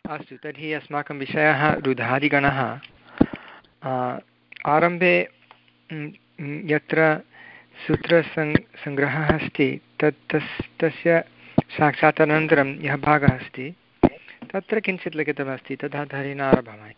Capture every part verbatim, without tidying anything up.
अस्तु, तर्हि अस्माकं विषयः रुधादिगणः। आरम्भे यत्र सूत्रसङ् सङ्ग्रहः अस्ति तत् तस् तस्य साक्षात् अनन्तरं यः भागः अस्ति तत्र किञ्चित् लिखितमस्ति, तथा धैर्येण आरभामहे।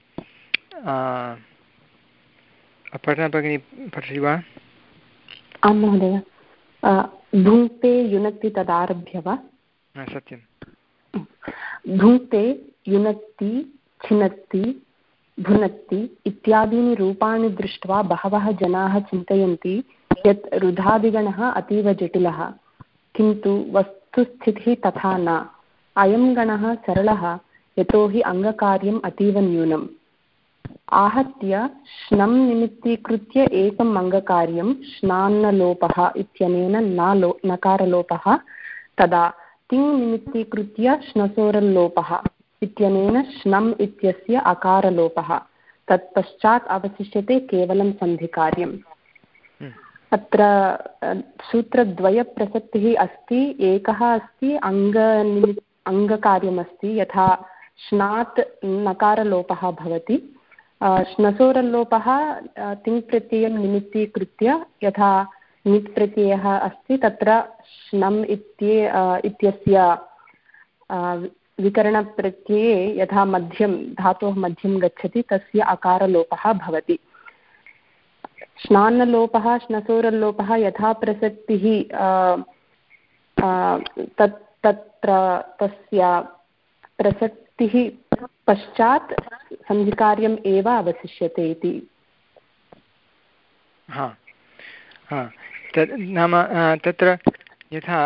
अपर्णा भगिनी पठति वा? आं महोदय। भुङ्क्ते युनक्ति तदारभ्य वा? सत्यं। भुङ्क्ते युनक्ति छिनत्ति भुनक्ति इत्यादीनि रूपाणि दृष्ट्वा बहवः जनाः चिन्तयन्ति यत् रुधादिगणः अतीव जटिलः, किन्तु वस्तुस्थितिः तथा न। अयं गणः सरलः, यतोहि अङ्गकार्यम् अतीव न्यूनम्। आहत्य श्नं निमित्तीकृत्य एकम् अङ्गकार्यं श्नान्नलोपः इत्यनेन न लो नकारलोपः, तदा तिङ् निमित्तीकृत्य श्नसोरल्लोपः इत्यनेन श्नम् इत्यस्य अकारलोपः। तत्पश्चात् अवशिष्यते केवलं सन्धिकार्यम्। अत्र सूत्रद्वयप्रसक्तिः अस्ति। एकः अस्ति अङ्गनिमित् अङ्गकार्यमस्ति, यथा श्नात् नकारलोपः भवति, श्नसोरल्लोपः तिङ्प्रत्ययं निमित्तीकृत्य यथा नित् प्रत्ययः अस्ति तत्र श्नम् इत्ये इत्यस्य विकरणप्रत्यये यथा मध्यं धातोः मध्यं गच्छति तस्य अकारलोपः भवति। श्नान्नलोपः श्नसोरल्लोपः यथा प्रसक्तिः तत् तत्र तस्य प्रसक्तिः पश्चात् सन्धिकार्यम् एव अवशिष्यते इति। हा हा तत् नाम तत्र यथा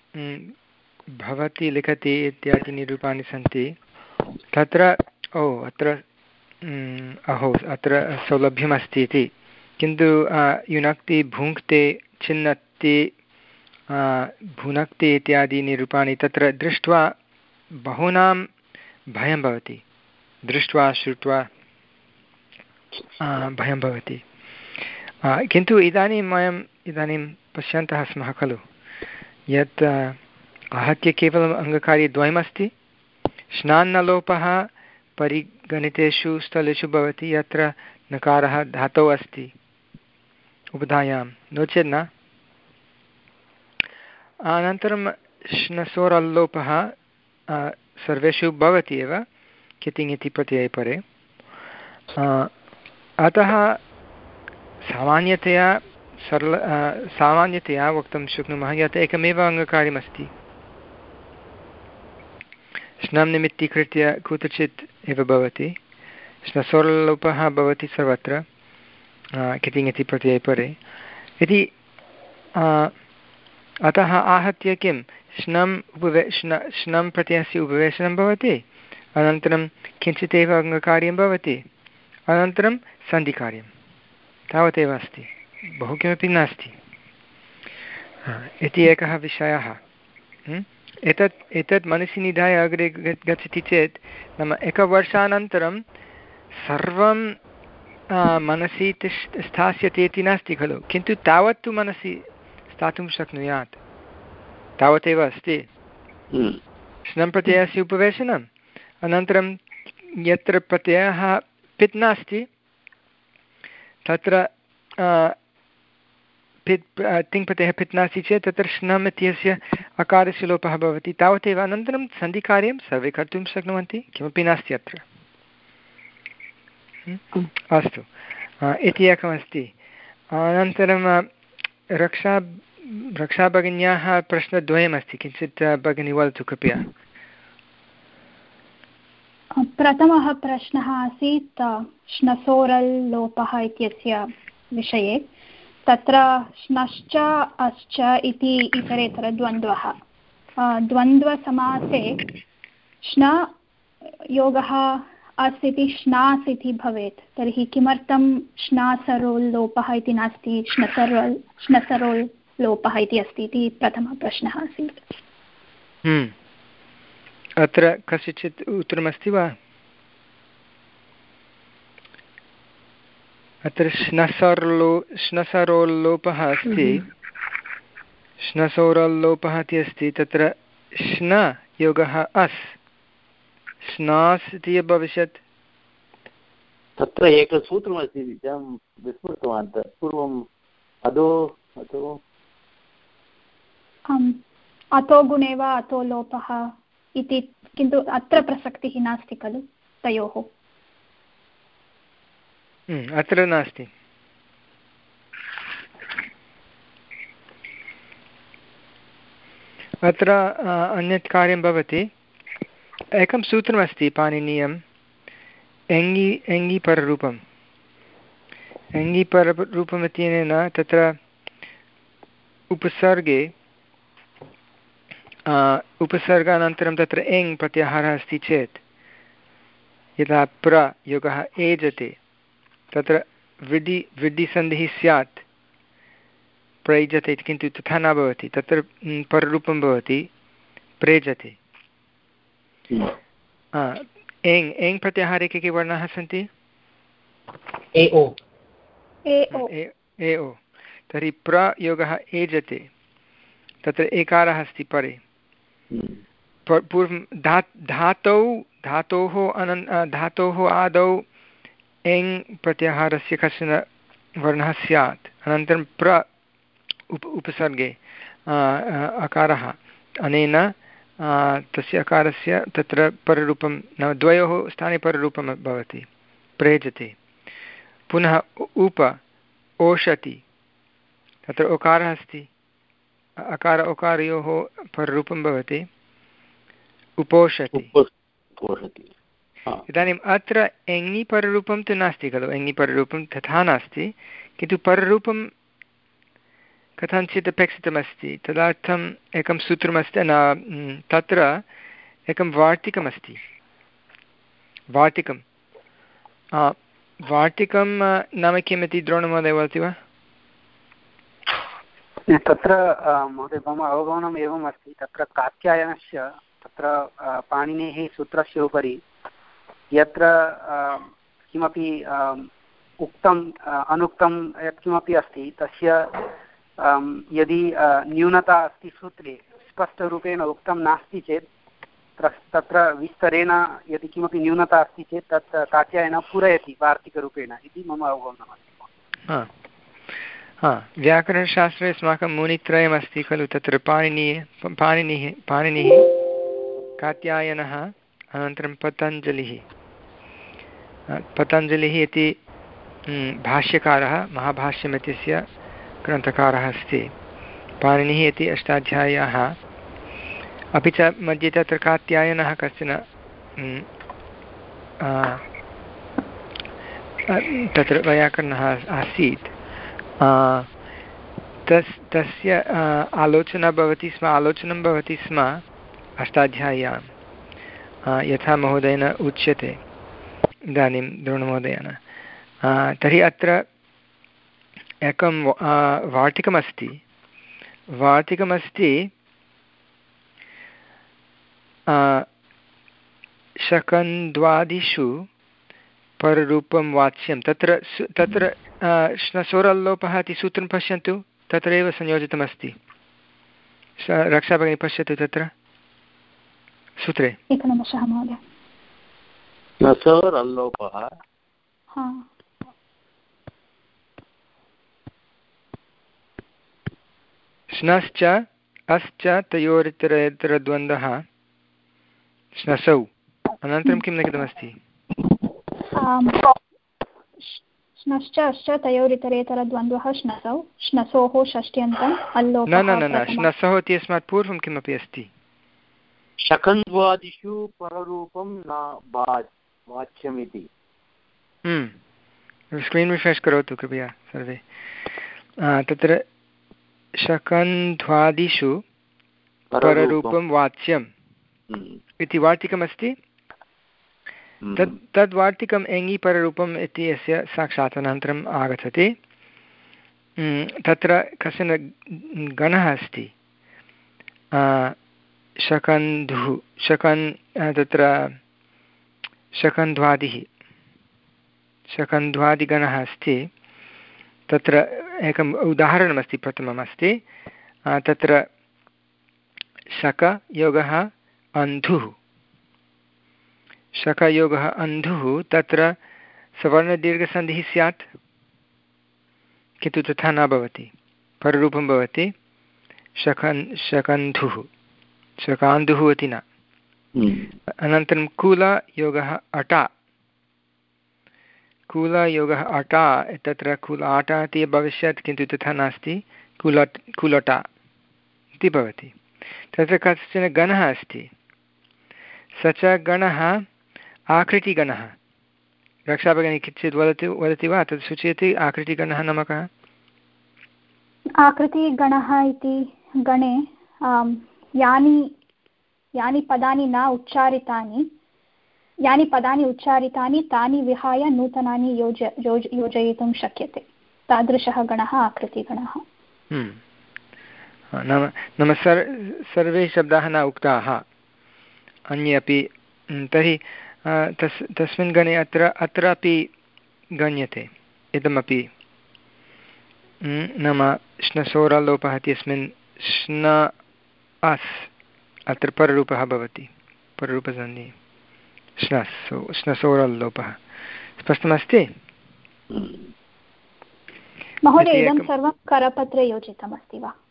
भवति लिखति इत्यादीनि रूपाणि सन्ति तत्र ओ अत्र अहो अत्र सौलभ्यमस्ति इति, किन्तु युनक्ति भुङ्क्ते छिन्नत्ति भुनक्ति इत्यादीनि रूपाणि तत्र दृष्ट्वा बहूनां भयं भवति, दृष्ट्वा श्रुत्वा भयं भवति। किन्तु इदानीं वयम् इदानीं पश्यन्तः स्मः खलु यत् आहत्य केवलम् अङ्गकार्यद्वयमस्ति। श्नान्नलोपः परिगणितेषु स्थलेषु भवति यत्र नकारः धातौ अस्ति उपधायां, नो चेत् न। अनन्तरं श्नसोरल्लोपः सर्वेषु भवति एव कितिङ् इति प्रत्यये परे। अतः सामान्यतया सरल सामान्यतया वक्तुं शक्नुमः यत् एकमेव अङ्गकार्यमस्ति। श्नं निमित्तीकृत्य कुत्रचित् एव भवति, श्नसोरल्लोपः भवति सर्वत्र कितिङ् इति प्रत्यये परे इति। अतः आहत्य किं श्नम् उपवे श्न श्नं प्रत्ययस्य उपवेशनं भवति, अनन्तरं किञ्चित् एव अङ्गकार्यं भवति, अनन्तरं सन्धिकार्यं, तावदेव अस्ति, बहु किमपि नास्ति इति एकः विषयः। एतत् एतत् मनसि निधाय अग्रे गच्छति चेत् नाम एकवर्षानन्तरं सर्वं मनसि तिष् स्थास्यति इति नास्ति खलु, किन्तु तावत्तु मनसि स्थातुं शक्नुयात्, तावदेव अस्ति। श्नं प्रत्ययस्य उपवेशनम्, अनन्तरं यत्र प्रत्ययः पित् नास्ति तत्र पित् तिङ्प्रत्ययः पित् नास्ति चेत् तत्र श्नम् इत्यस्य अकारस्य लोपः भवति, तावदेव। अनन्तरं सन्धिकार्यं सर्वे कर्तुं शक्नुवन्ति, किमपि नास्ति अत्र। अस्तु, इति एकमस्ति। अनन्तरं रक्षा रक्षाभगिन्याः प्रश्नद्वयमस्ति, किञ्चित् भगिनी वदतु कृपया। प्रथमः प्रश्नः आसीत् श्नसोरल् लोपः इत्यस्य विषये। तत्र श्नश्च अश्च इति इतरेतरद्वन्द्वः, द्वन्द्वसमासे श्न योगः अस् इति श्नास् इति भवेत्, तर्हि किमर्थं श्नासरोल् लोपः इति नास्ति, श्नसरोल् श्नसरोल् लोपः इति अस्ति इति प्रथमः प्रश्नः आसीत्। अत्र कस्यचित् उत्तरमस्ति वा? अत्र श्नसर्लो श्नसरोल्लोपः अस्ति, श्नसोरल्लोपः इति अस्ति, तत्र श्न योगः अस्, स्नास् इति अभविष्यत् तत्र एकं सूत्रमस्ति विस्मृतवान् पूर्वम् अधो अधो अतो गुणे वा अतो लोपः इति, किन्तु अत्र प्रसक्तिः नास्ति खलु तयोः। अत्र नास्ति। अत्र अन्यत् कार्यं भवति। एकं सूत्रमस्ति पाणिनीयम्, एङि एङिपररूपम्। एङिपररूपम् इत्यनेन तत्र उपसर्गे उपसर्गानन्तरं तत्र एङ् प्रत्याहारः अस्ति चेत् यदा प्र योगः एजते तत्र वृद्धि वृद्धिसन्धिः स्यात् प्रयुज्यते, किन्तु तथा न भवति, तत्र पररूपं भवति प्रेजते। एङ् एङ् प्रत्याहारे के के वर्णाः सन्ति? ए ओ ए ओ। तर्हि प्रयोगः एजते, तत्र एकारः अस्ति परे। पूर्वं धा धातौ धातोः अनन् धातोः आदौ एङ् प्रत्याहारस्य कश्चन वर्णः स्यात्, अनन्तरं प्र उप उपसर्गे अकारः, अनेन तस्य अकारस्य तत्र पररूपं नाम द्वयोः स्थाने पररूपं भवति, प्रेजते। पुनः उप ओषति, तत्र ओकारः अस्ति, अकार ओकारयोः पररूपं भवति उपोषति। इदानीम् अत्र एङि पररूपं तु नास्ति खलु, एङि पररूपं तथा नास्ति, किन्तु पररूपं कथञ्चित् अपेक्षितमस्ति। तदर्थम् एकं सूत्रमस्ति, न तत्र एकं वार्तिकमस्ति। वार्तिकं वार्तिकं नाम किम् इति द्रोणमहोदय वदति वा? तत्र महोदय मम अवगमनम् एवम् अस्ति, तत्र कात्यायनस्य तत्र पाणिनेः सूत्रस्य उपरि यत्र किमपि उक्तम् अनुक्तं यत्किमपि अस्ति तस्य यदि न्यूनता अस्ति सूत्रे स्पष्टरूपेण उक्तं नास्ति चेत् तत्र विस्तरेण यदि किमपि न्यूनता अस्ति चेत् तत् कात्यायनः पूरयति वार्तिकरूपेण इति मम अवगमनमस्ति। हा, व्याकरणशास्त्रे अस्माकं मुनित्रयमस्ति खलु, तत्र पाणिनिः पाणिनिः पाणिनिः कात्यायनः, अनन्तरं पतञ्जलिः। पतञ्जलिः इति भाष्यकारः, महाभाष्यमित्यस्य ग्रन्थकारः अस्ति। पाणिनिः इति अष्टाध्याय्याः, अपि च मध्ये तत्र कात्यायनः कश्चन तत्र वैयाकरणः आसीत्। तस् तस्य आलोचना भवति स्म आलोचनं भवति स्म अष्टाध्याय्यां, यथा महोदयेन उच्यते इदानीं द्रोणमहोदयेन। तर्हि अत्र एकं वार्तिकमस्ति वार्तिकमस्ति शकन्द्वादिषु पररूपं वाच्यं। तत्र तत्र श्नसोरल्लोपः इति सूत्रं पश्यन्तु, तत्रैव संयोजितमस्ति। रक्षाभगिनी पश्यतु तत्र सूत्रे। एकनिमेषः महोदय। श्नसोरल्लोपः श्नश्च अश्च तयोरितरेतरद्वन्द्वः श्नसौ। अनन्तरं किं लिखितमस्ति? श्नश्च अश्च तयोरितरेतरद्वन्द्वः श्नसौ, श्नसोः षष्ट्यन्तम् अल्लोपः। न न न श्नसोः इत्यस्मात् पूर्वं किमपि अस्ति। शकन्द्वादिषु पररूपं न वाच्यमिति। स्क्रीन् रिफ्रेश् करोतु कृपया सर्वे। तत्र शकन्ध्वादिषु पररूपं वाच्यम् इति वार्तिकमस्ति। तद् तद् वार्तिकम् एङि पररूपम् इति अस्य साक्षात् अनन्तरम् आगच्छति। तत्र कश्चन गणः अस्ति, शकन्धुः शकन् तत्र शकन्ध्वादिः शकन्ध्वादिगणः अस्ति। तत्र एकम् उदाहरणमस्ति, प्रथममस्ति तत्र शक योगः अन्धुः, शखयोगः अन्धुः तत्र सवर्णदीर्घसन्धिः स्यात्, किन्तु तथा न भवति, पररूपं भवति शखन् शकन्धुः, शकान्धुः इति न। अनन्तरं कूलयोगः अटा, कूलयोगः अटा, तत्र कूल आटा इति भविष्यत्, किन्तु तथा नास्ति, कूलट् कूलटा इति भवति। तत्र कश्चन गणः अस्ति, स च गणः आकृतिगणः। रक्षाभगिनी किञ्चित् वदति वदति वा, तत् सूचयति आकृतिगणः नाम कः? आकृतिगणः इति गणे यानि यानि पदानि न उच्चारितानि यानि पदानि उच्चारितानि तानि विहाय नूतनानि योज योज योजयितुं शक्यते, तादृशः गणः आकृतिगणः। नाम नाम सर् सर्वे शब्दाः न उक्ताः, अन्ये अपि। तर्हि तस् तस्मिन् गणे अत्र अत्रापि गण्यते इदमपि, नाम श्नसोरलोपः इत्यस्मिन् श्न अस् अत्र पररूपः भवति, पररूपसन्धिः श्नसो श्नसोरल्लोपः। स्पष्टमस्ति महोदय? इदं सर्वं करपत्रे योजितमस्ति वा?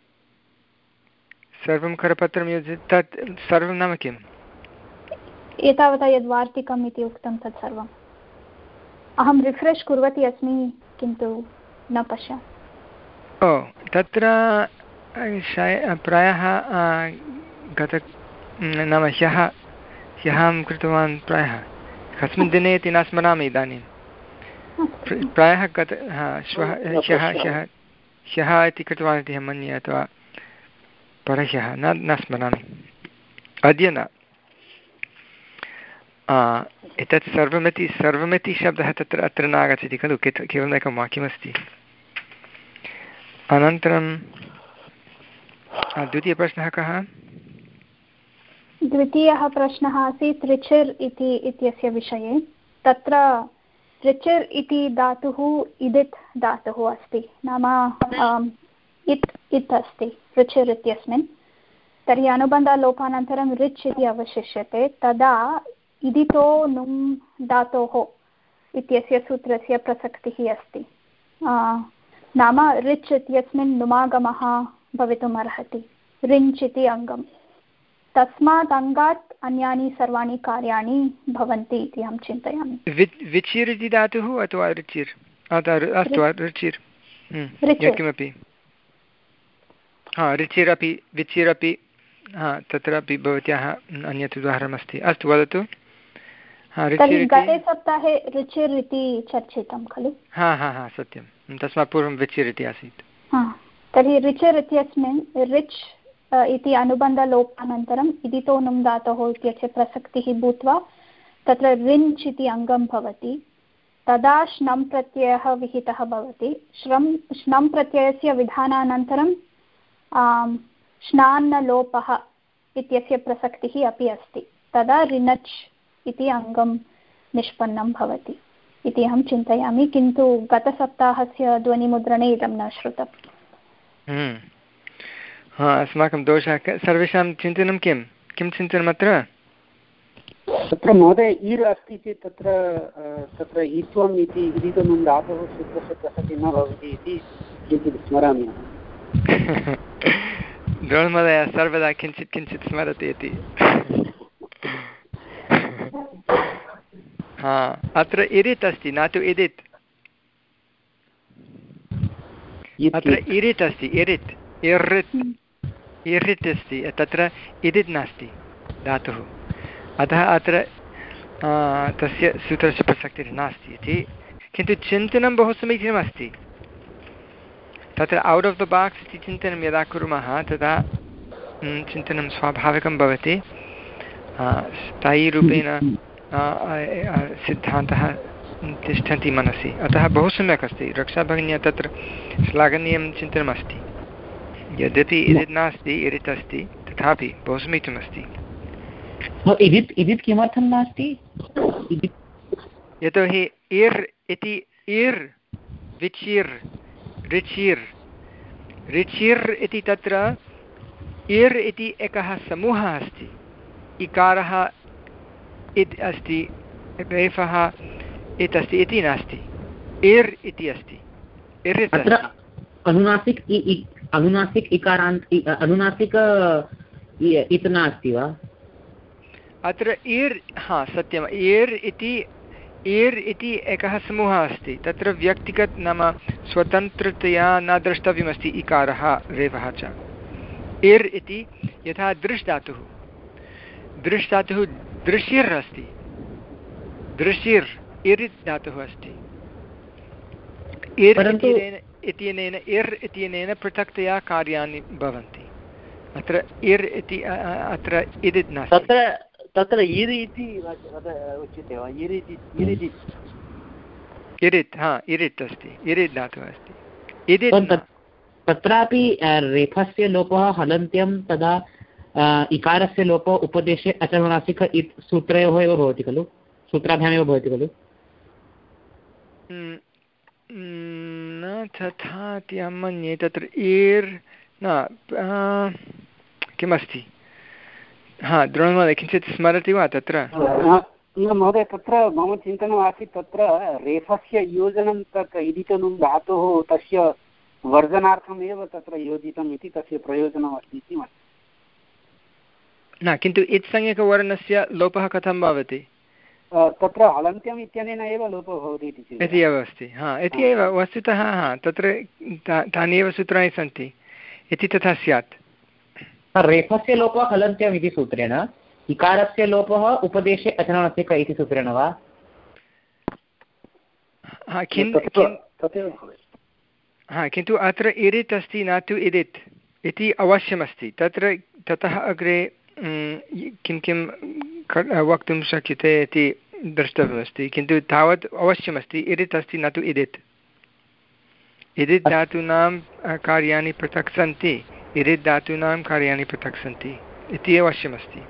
सर्वं करपत्रं योजितं, तत् सर्वं नाम किम्? एतावता यद् वार्तिकम् इति उक्तं तत् सर्वम् अहं रिफ्रेश् कुर्वती अस्मि, किन्तु न पश्यामि। ओ तत्र प्रायः गत नाम ह्यः ह्यः अहं कृतवान्, प्रायः कस्मिन् दिने इति न स्मरामि इदानीं, प्रायः गत श्वः ह्यः ह्यः ह्यः इति कृतवान् इति अहं मन्ये, अथवा परह्यः, न न स्मरामि, अद्य न। एतत् सर्वमिति सर्वमिति शब्दः तत्र अत्र नागच्छति खलु, केवलम् एकं वाक्यमस्ति। अनन्तरं द्वितीयप्रश्नः कः? द्वितीयः प्रश्नः आसीत् ऋचिर् इति इत्यस्य विषये। तत्र ऋचिर् इति धातुः इदित् धातुः अस्ति, नाम इत् इत् अस्ति ऋचिर् इत्यस्मिन्। तर्हि अनुबन्धलोपानन्तरं ऋच् इति अवशिष्यते, तदा इदितो नुम् धातोः इत्यस्य सूत्रस्य प्रसक्तिः अस्ति। नाम ऋच् इत्यस्मिन् नुमागमः भवितुम् अर्हति, ऋञ्च् इति अङ्गम्। तस्मात् अङ्गात् अन्यानि सर्वाणि कार्याणि भवन्ति इति अहं चिन्तयामि। विचिर् इति धातुः अथवा ऋचिर्? अस्तु, ऋचिर् यत्किमपि। हा, ऋचिरपि विचिरपि, हा तत्रापि भवत्याः अन्यत् उदाहरणमस्ति। अस्तु, वदतु। तर्हि गते सप्ताहे ऋचिर् इति चर्चितं खलु? हा हा हा सत्यं, तस्मात् पूर्वं विचिर् इति आसीत्। तर्हि ऋचिर् इत्यस्मिन् ऋच् इति अनुबन्धलोपानन्तरम् इदितो नुम् धातोः इत्यस्य प्रसक्तिः भूत्वा तत्र ऋञ्च् इति अङ्गं भवति, तदा श्नं प्रत्ययः विहितः भवति। श्रम् श्नं प्रत्ययस्य विधानानन्तरं श्नान्नलोपः इत्यस्य प्रसक्तिः अपि अस्ति, तदा ऋनच् इति अङ्गं निष्पन्नं भवति इति अहं चिन्तयामि, किन्तु गतसप्ताहस्य ध्वनिमुद्रणे इदं न श्रुतम्। हा, अस्माकं दोषः। सर्वेषां चिन्तनं किं किं चिन्तनम् अत्र? तत्र महोदय ईर् अस्ति चेत् तत्र तत्र ईत्वम् इति इदितुं धातोः सूत्रस्य प्रसक्तिः न भवति इति किञ्चित् स्मरामि अहं। द्रोणमहोदय सर्वदा किञ्चित् किञ्चित् स्मरति इति। हा, अत्र इरित् अस्ति, न तु इदित्। अत्र इरित् अस्ति, इरित् इरित् इरित् अस्ति, तत्र इदित् नास्ति धातुः, अतः अत्र तस्य सूत्रस्य प्रसक्तिः नास्ति इति। किन्तु चिन्तनं बहु समीचीनमस्ति। तत्र औट् आफ् द बाक्स् इति चिन्तनं यदा कुर्मः तदा चिन्तनं स्वाभाविकं भवति, स्थायीरूपेण सिद्धान्तः तिष्ठन्ति मनसि, अतः बहु सम्यक् अस्ति। रक्षाभगिन्या तत्र श्लाघनीयं चिन्तनमस्ति। यद्यपि इदित् नास्ति, इरित् अस्ति, तथापि बहु समीचीनमस्ति। इदित् इदित् किमर्थं नास्ति? यतोहि इर् इति इर् विचिर् ऋचिर् ऋचिर् इति तत्र इर् इति एकः समूहः अस्ति। इकारः इत् अस्ति, रेफः इत् अस्ति इति नास्ति, इर् इति अस्ति, इरित् अत्र अस्ति। अनुनासिक अनुनासिक इकारान्त अनुनासिक इत् नास्ति वा अत्र इर्? हा सत्यम्, इर् इति इर् इति एकः समूहः अस्ति, तत्र व्यक्तिगत नाम स्वतन्त्रतया न द्रष्टव्यमस्ति इकारः रेफः च। इर् इति यथा दृश् धातुः, दृश् धातुः दृश्यर् अस्ति, दृश्यर् इरित् धातुः अस्ति। इर् इत्यनेन इर् इत्यनेन पृथक्तया कार्याणि भवन्ति, अत्र इर् इति अत्र इदित् नास्ति। तत्र तत्र इर् इति उच्यते वा? इर् इति इरिति इरित्, हा इरित् अस्ति, इरित् धातुः अस्ति, इदित्। तत्रापि रेफस्य लोपः हलन्त्यं तदा इकारस्य लोपः उपदेशे अचनुनासिक इत् सूत्रयोः एव भवति खलु, सूत्राभ्यामेव भवति खलु? न तथा इति अहं मन्ये, तत्र इर् न किमस्ति? हा द्रोणमहोदय किञ्चित् स्मरति वा तत्र? महोदय तत्र मम चिन्तनम् आसीत् तत्र रेफस्य योजनं तत् इदितनुं धातुः तस्य वर्जनार्थमेव तत्र योजितम् इति तस्य प्रयोजनम् अस्ति इति मन्ये। न किन्तु इत्संज्ञकवर्णस्य लोपः कथं भवति? तत्र हलन्त्यम् इत्यनेन एव लोपः भवति इति एव अस्ति, हा इति एव वस्तुतः, हा तत्र तानि एव सूत्राणि सन्ति इति तथा स्यात्। रेफस्य लोपः हलन्त्यम् इति सूत्रेण, इकारस्य लोपः उपदेशे अचनुनासिक इति सूत्रेण वा? हा किन्तु अत्र इरित् अस्ति न तु इदित् इति अवश्यमस्ति, तत्र ततः अग्रे किं किं वक्तुं शक्यते इति द्रष्टव्यमस्ति, किन्तु तावत् अवश्यमस्ति इरित् अस्ति न तु इदित्। इदित् धातूनां कार्याणि पृथक् सन्ति, इरित् धातूनां कार्याणि पृथक् सन्ति इति अवश्यमस्ति।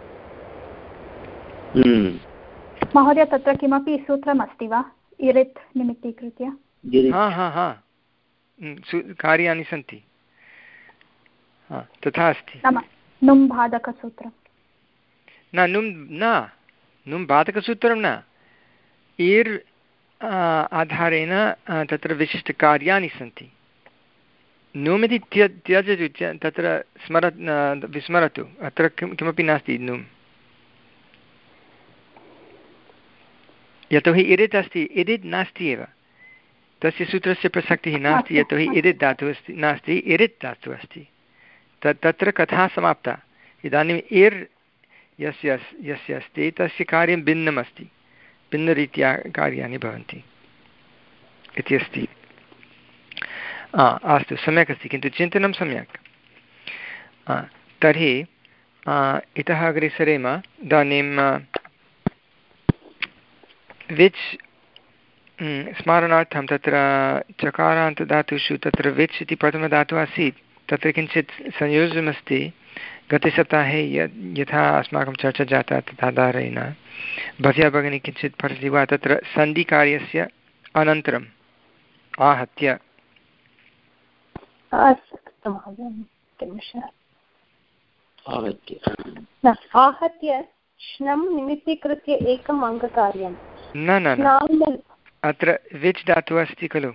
महोदय तत्र किमपि सूत्रमस्ति वा इरित् निमित्तीकृत्य? हा हा हा कार्याणि सन्ति, तथा अस्ति। नुम् बाधकसूत्रं न, नुम् न, नुम् बाधकसूत्रं न, इर् आधारेण तत्र विशिष्टकार्याणि सन्ति। नुम् इति त्य त्यजतु, तत्र स्मर विस्मरतु, अत्र किं किमपि नास्ति नुम्, यतोहि इरित् अस्ति, इरित् नास्ति एव, तस्य सूत्रस्य प्रसक्तिः नास्ति, यतोहि इरित् धातुः अस्ति नास्ति, इरित् धातुः अस्ति, तत् तत्र कथा समाप्ता। इदानीम् इर् यस्य यस्य अस्ति तस्य कार्यं भिन्नम् अस्ति, भिन्नरीत्या कार्याणि भवन्ति इति अस्ति। अस्तु, सम्यक् अस्ति, किन्तु चिन्तनं सम्यक्। तर्हि इतः अग्रे सरेम। इदानीं विच् स्मारणार्थं तत्र चकारान्तधातुषु तत्र विच् इति प्रथमधातुः आसीत्, तत्र किञ्चित् संयोजनमस्ति। गते सप्ताहे यथा अस्माकं चर्चा जाता तदाधारेण भव्या भगिनी किञ्चित् पठति वा तत्र सन्धिकार्यस्य अनन्तरम् आहत्य? आहत्य श्नं निमित्तीकृत्य एकम् अङ्गकार्यं। न न न, अत्र विच् धातुः अस्ति खलु,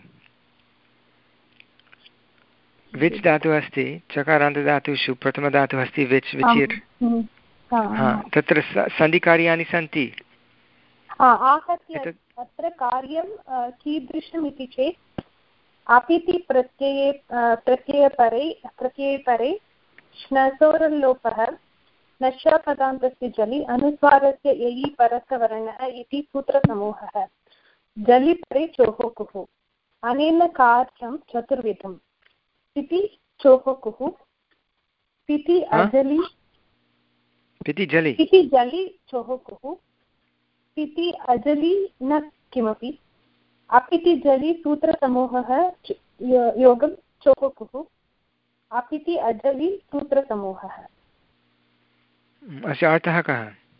विच् धातुः अस्ति, चकारान्तधातुषु प्रथमधातुः अस्ति विच्, विचिर्। हा तत्र सन्धिकार्याणि सन्ति। आहत्य अत्र कार्यं कीदृशम् इति चेत् अपिति प्रत्यये प्रत्ययपरे प्रत्ययपरे श्नसोरल्लोपः नश्यपदान्तस्य जलि अनुस्वारस्य ययि परसवर्णः इति सूत्रसमूहः। जलि परे चोः कुः, अनेन कार्यं चतुर्विधम्। पिति चोः कुः, पिति अजलि पिति जलि पिति जलि चोः कुः, पिति अजलि न किमपि, अपिति जलि सूत्रसमूहः योगं चोः कुः, अपिति अजलि सूत्रसमूहः। अस्य अर्थः कः?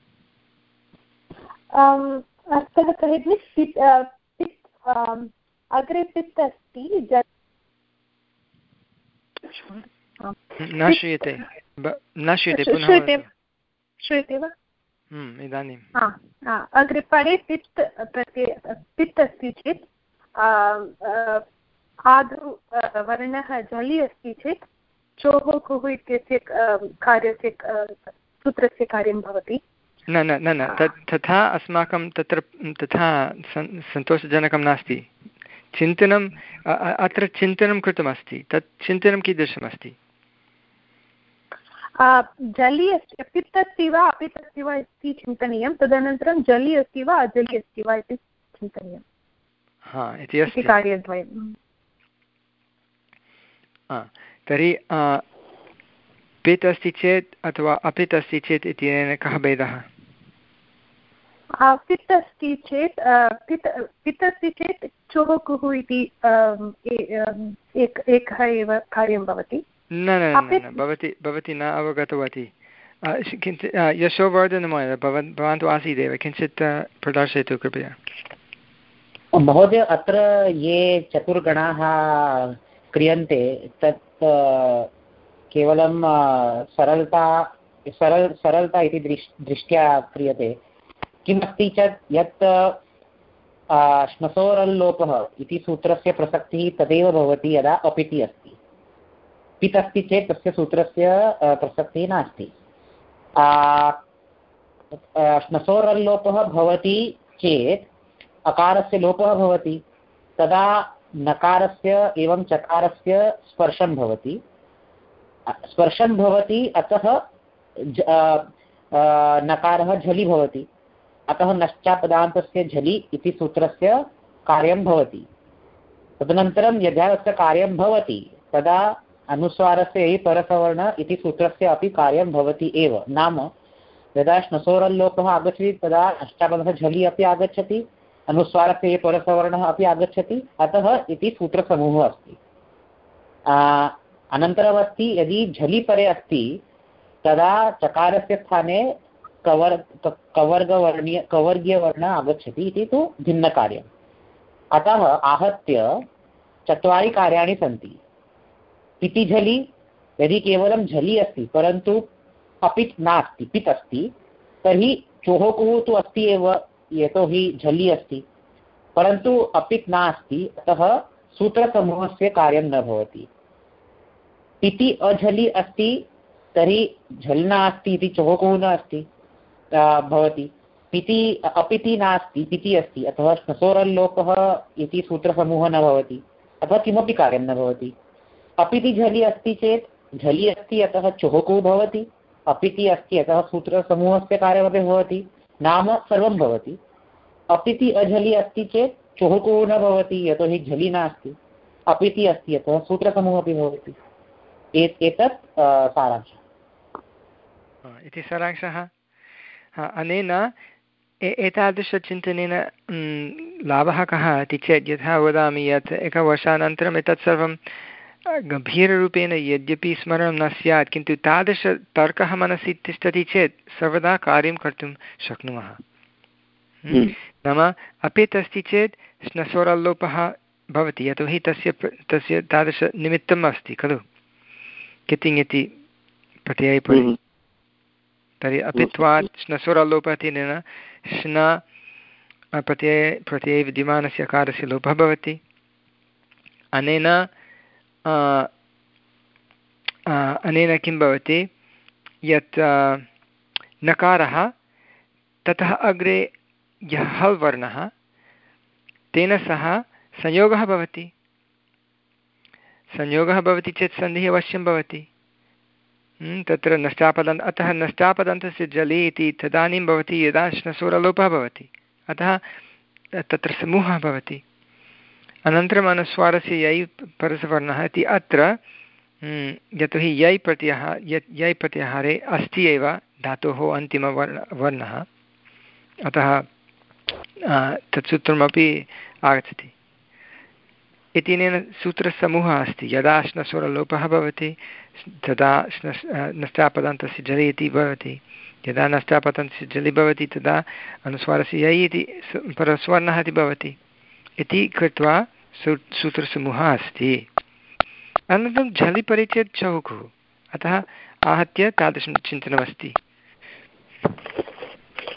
अर्थः कः इति अग्रे पित् अस्ति, न श्रूयते, न श्रूयते, पुनः श्रूयते श्रूयते वा? इदानीं अग्रे परे पित् प्रत्यय पित् अस्ति चेत् आदौ वर्णः झलि अस्ति चेत् चोः कुः इत्यस्य कार्यस्य सूत्रस्य कार्यं भवति। न न न न तत् तथा अस्माकं तत्र तथा सन्तोषजनकं नास्ति। चिन्तनम् अत्र चिन्तनं कृतमस्ति, तत् चिन्तनं कीदृशमस्ति? जलि अस्ति पित् अस्ति वा अपित् अस्ति वा इति चिन्तनीयं, तदनन्तरं जलि अस्ति वा अजलि अस्ति वा इति चिन्तनीयं। हा इति अस्ति कार्यद्वयं। तर्हि पित् अस्ति चेत् अथवा अपित् अस्ति चेत् इत्यनेन कः भेदः? पित् अस्ति चेत् पित् पित् अस्ति चेत् चोः कुः इति एकः एव कार्यं भवति। न न न भवती भवती न अवगतवती। किञ्चित् यशोवर्धनमहोदय भवान् भवान् तु आसीदेव, किञ्चित् प्रदर्शयतु कृपया। महोदय अत्र ये चतुर्गणाः क्रियन्ते तत् केवलं सरलता सरल सरलता इति दृश् दृष्ट्या क्रियते। किमस्ति चेत् यत् श्नसोरल्लोपः इति सूत्रस्य प्रसक्तिः तदेव भवति यदा अपिति अस्ति। पित् अस्ति चेत् तस्य सूत्रस्य प्रसक्तिः नास्ति। श्नसोरल्लोपः भवति चेत् अकारस्य लोपः भवति, तदा नकारस्य एवं चकारस्य स्पर्शं भवति। स्पर्शं भवति अतः नकारः झलि भवति, अतः नश्चापदान्तस्य झलि इति सूत्रस्य कार्यं भवति। तदनन्तरं यदा तस्य कार्यं भवति तदा अनुस्वारस्य इ परसवर्ण इति सूत्रस्य अपि कार्यं भवति एव। नाम यदा श्नसोरल्लोपः आगच्छति तदा नश्चापदः झलि अपि आगच्छति, अनुस्वारस्य इ परसवर्णः अपि आगच्छति, अतः इति सूत्रसमूहः अस्ति। अनन्तरमस्ति यदि झलि परे अस्ति तदा चकारस्य स्थाने कवर् कवर्गवर्णीय कवर्गीयवर्णः आगच्छति इति तु भिन्नकार्यम्। अतः आहत्य चत्वारि कार्याणि सन्ति। पिति झलि यदि केवलं झलि अस्ति परन्तु अपित् नास्ति, पित् अस्ति, तर्हि चोः कुः तु अस्ति एव, यतोहि झलि अस्ति, परन्तु अपित् नास्ति, अतः सूत्रसमूहस्य कार्यं न भवति। पिति अझलि अस्ति तर्हि झल् नास्ति इति चोः कुः न अस्ति भवति। पिति अपिति नास्ति, पिति अस्ति, अतः श्नसोरल्लोपः इति सूत्रसमूहः न भवति, अथवा किमपि कार्यं न भवति। अपिति झलि अस्ति चेत् झलि अस्ति अतः चोः कुः भवति, अपिति अस्ति अतः सूत्रसमूहस्य कार्यमपि भवति, नाम सर्वं भवति। अपिति अझलि अस्ति चेत् चोः कुः न भवति, यतोहि झलि नास्ति, अपिति अस्ति अतः सूत्रसमूहः अपि भवति। एतत् सारांशः इति सारांशः। अनेन एतादृशचिन्तनेन लाभः कः इति चेत् यथा वदामि यत् एकवर्षानन्तरम् एतत् सर्वं गम्भीररूपेण यद्यपि स्मरणं न स्यात्, किन्तु तादृशतर्कः मनसि तिष्ठति चेत् सर्वदा कार्यं कर्तुं शक्नुमः। नाम अपित् अस्ति चेत् श्नसोरल्लोपः भवति, यतोहि तस्य तस्य तादृशनिमित्तम् अस्ति खलु, कितिङ् इति प्रत्यये परि। तर्हि अपित्वात् श्नसोरल्लोपः इत्यनेन श्न प्रत्यये प्रत्यये विद्यमानस्य कारस्य लोपः भवति। अनेन अनेन किं भवति यत् नकारः ततः अग्रे यः हल् वर्णः तेन सह संयोगः भवति। संयोगः भवति चेत् सन्धिः अवश्यं भवति। तत्र नष्टापदन्त अतः नष्टापदन्तस्य जलि इति तदानीं भवति यदा श्नसोरलोपः भवति, अतः तत्र समूहः भवति। अनन्तरम् अनुस्वारस्य यै परसवर्णः इति अत्र यतोहि यै प्रत्ययः यत् यै प्रत्याहारे अस्ति एव धातोः अन्तिमवर्ण वर्णः, अतः तत् सूत्रमपि आगच्छति। इत्यनेन सूत्रसमूहः अस्ति। यदा श्नसोरलोपः भवति तदा श्न नष्टापदान्तस्य जलि इति भवति, यदा नष्टापदान्तस्य जलि भवति तदा अनुस्वारस्य यै इति परस्वर्णः इति भवति इति कृत्वा सू सूत्रसमूहः अस्ति। अनन्तरं झलि परिचेत् चोः कुः, अतः आहत्य तादृशं चिन्तनमस्ति।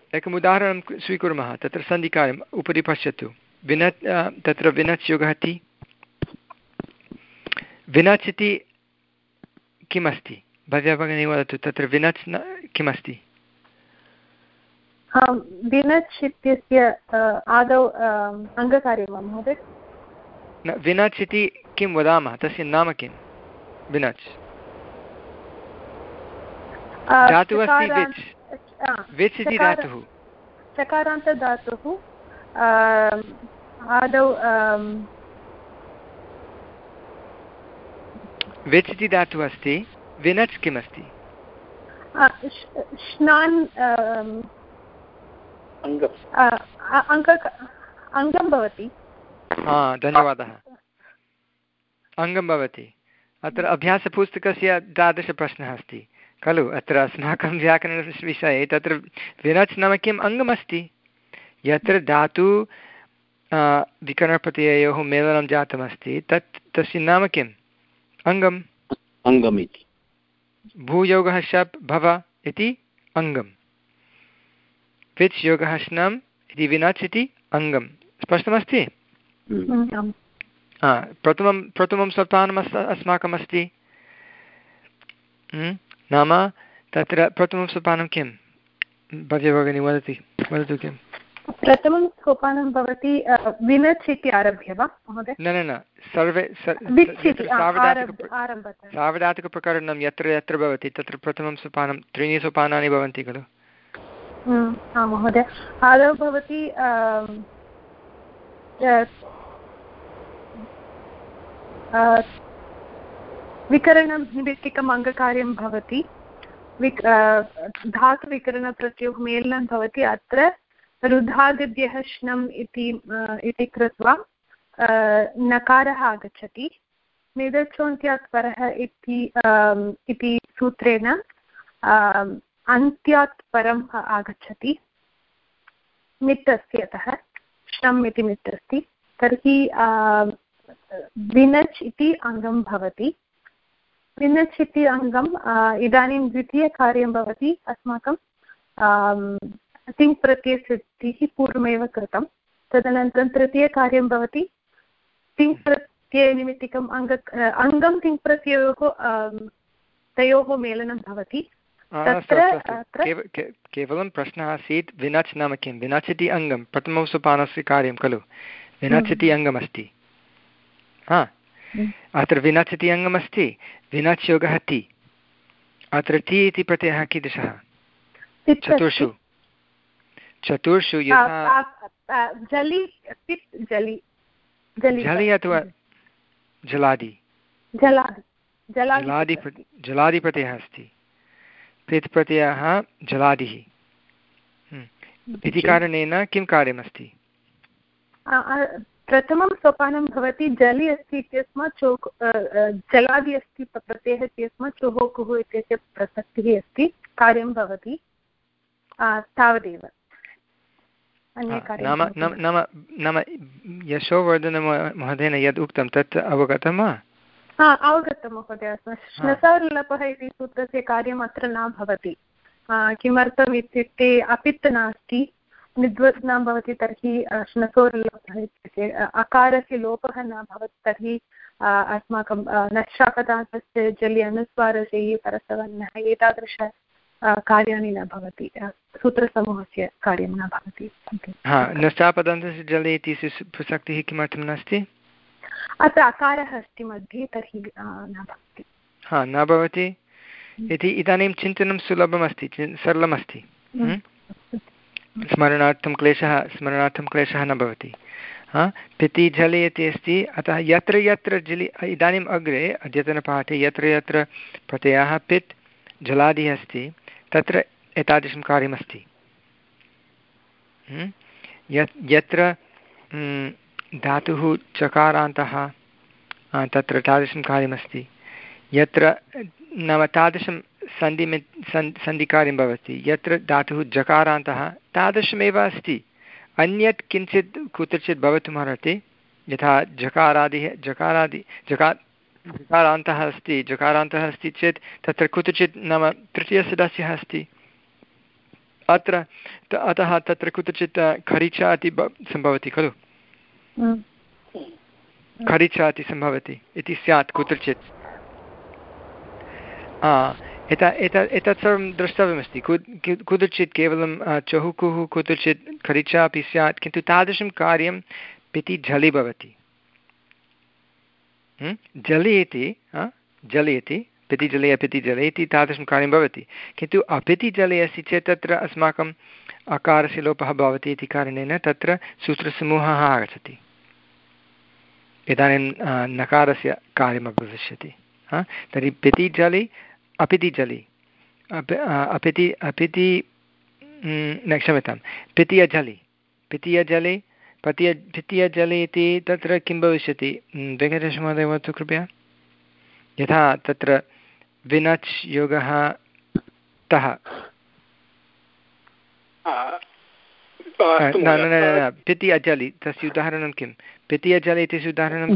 एकम् उदाहरणं स्वीकुर्मः। तत्र सन्धिकार्यम् उपरि पश्यतु। विनच् तत्र विनच् योगः ति विनच् इति किमस्ति? भव्या भगिनी वदतु। तत्र विनच् न किमस्ति? विनच् इत्यस्य आदौ अङ्गकार्यं वा महोदय? न, विनच् इति किं वदामः? तस्य नाम किं? विनच् धातुः अस्ति विच् विच् इति धातुः चकारान्तधातुः आदौ विच् इति धातुः अस्ति। विनच् किमस्ति? श्नान् अङ्गं भवति। हा, धन्यवादः। अङ्गं भवति। अत्र अभ्यासपुस्तकस्य तादृशप्रश्नः अस्ति खलु। अत्र अस्माकं व्याकरणविषये तत्र विनच् नाम किम्? अङ्गमस्ति। यत्र धातु विकरणप्रत्ययोः मेलनं जातमस्ति तत् तस्य नाम किम्? अङ्गम्। अङ्गम् इति। भूयोगः शप् भव इति अङ्गम्। विच् योगः श्नम् इति विनच् इति अङ्गं। स्पष्टमस्ति? प्रथमं प्रथमं सोपानम् अस्माकम् अस्ति। नाम तत्र प्रथमं सोपानं किं? भव्या भगिनी वदति वदतु किं? प्रथमं सोपानं भवति विनच् इति आरभ्य वा महोदय? न न न सर्वे सार्वधातुकप्रकरणं यत्र यत्र भवति तत्र प्रथमं सोपानं त्रीणि सोपानानि भवन्ति खलु। हा महोदय, आदौ भवति विकरणं निमित्तिकम् अङ्गकार्यं भवति। विक् धातुविकरणप्रत्ययोः मेलनं भवति। अत्र रुधादिभ्यः श्नम् इति इति कृत्वा नकारः आगच्छति। निदर्शोन्त्यात् परः इति इति सूत्रेण अन्त्यात् परम् आगच्छति। मित् अस्ति, अतः श्नम् इति मित् अस्ति। तर्हि विनच् इति अङ्गं भवति। विनच् इति अङ्गम् इदानीं द्वितीयकार्यं भवति अस्माकं तिङ् प्रत्ययसिद्धिः पूर्वमेव कृतं। तदनन्तरं तृतीयकार्यं भवति तिङ् प्रत्ययनिमित्तिकम् अङ्ग अङ्गं तिङ् प्रत्ययोः तयोः मेलनं भवति। केवलं प्रश्नः आसीत् विनच् नाम किं? विनच् इति अङ्गं प्रथमं सोपानस्य कार्यं खलु। विनच् इति अङ्गमस्ति। हा, अत्र विनच् इति अङ्गमस्ति। विनच् योगः ति। अत्र ति इति प्रत्ययः कीदृशः? चतुर्षु चतुर्षु यथा जलि अथवा जलादि जलादि जलादिप्रत्ययः अस्ति। पित् प्रत्ययः जलादिः इति कारणेन किं कार्यमस्ति? प्रथमं सोपानं भवति जलि अस्ति इत्यस्मात् चोक् जलादि अस्ति प्रत्ययः इत्यस्मात् चोः कुः इत्यस्य प्रसक्तिः अस्ति। कार्यं भवति तावदेव। नाम नाम नाम यशोवर्धन महोदयेन यद् उक्तं तत् अवगतं वा? हा, अवगतं महोदय। श्नसार्लपः इति सूत्रस्य कार्यम् अत्र न भवति। किमर्थम् इत्युक्ते अपित् नास्ति, निद्वत् न भवति। तर्हि श्नसोर्लोपः इत्युक्ते अकारस्य लोपः न भवति। तर्हि अस्माकं नशापदान्तस्य जलि अनुस्वारशैः परसवर्णः एतादृश कार्याणि न भवति। सूत्रसमूहस्य कार्यं न भवति। हा, नशापदान्तस्य जले इति प्रसक्तिः किमर्थं नास्ति? अत्र अकारः अस्ति मध्ये, तर्हि न भवति। हा, न भवति इति इदानीं चिन्तनं सुलभमस्ति, सरलमस्ति। स्मरणार्थं क्लेशः स्मरणार्थं क्लेशः न भवति। हा, पिति जलि इति अस्ति। अतः यत्र यत्र जलि इदानीम् अग्रे अद्यतनपाठे यत्र यत्र प्रत्ययः पित् जलादिः अस्ति तत्र एतादृशं कार्यमस्ति। यत् यत्र धातुः चकारान्तः तत्र तादृशं कार्यमस्ति। यत्र नाम तादृशं सन्धिमि सन् सन्धिकार्यं भवति। यत्र धातुः जकारान्तः तादृशमेव अस्ति। अन्यत् किञ्चित् कुत्रचित् भवितुमर्हति। यथा जकारादिः जकारादि जका जकारान्तः अस्ति जकारान्तः अस्ति चेत् तत्र कुत्रचित् नाम तृतीयसदस्यः अस्ति। अत्र अतः तत्र कुत्रचित् खरिचा इति सम्भवति खलु, खरिचा इति सम्भवति इति स्यात् कुत्रचित्। एता एता एतत् सर्वं द्रष्टव्यमस्ति। कुत्रचित् केवलं चहुकुः, कुत्रचित् खरिचा अपि स्यात्, किन्तु तादृशं कार्यं पिति झलि भवति। जलि इति जलि इति पिति जले अपिति जले इति तादृशं कार्यं भवति, किन्तु अपिति जले अस्ति चेत् तत्र अस्माकं अकारस्य लोपः भवति इति कारणेन तत्र सूत्रसमूहः आगच्छति। इदानीं नकारस्य कार्यमपि भविष्यति। तर्हि पिति जलि अपिति जलि अपिति अपिति न क्षम्यतां पितीयजलि पितीयजले पतीय पितीयजले इति तत्र किं भविष्यति? वेङ्कटेशमहोदय वदतु कृपया। यथा तत्र विनच् योगः तः न न न पिति अजलि तस्य उदाहरणं किं? पिति अजलि इत्यस्य उदाहरणं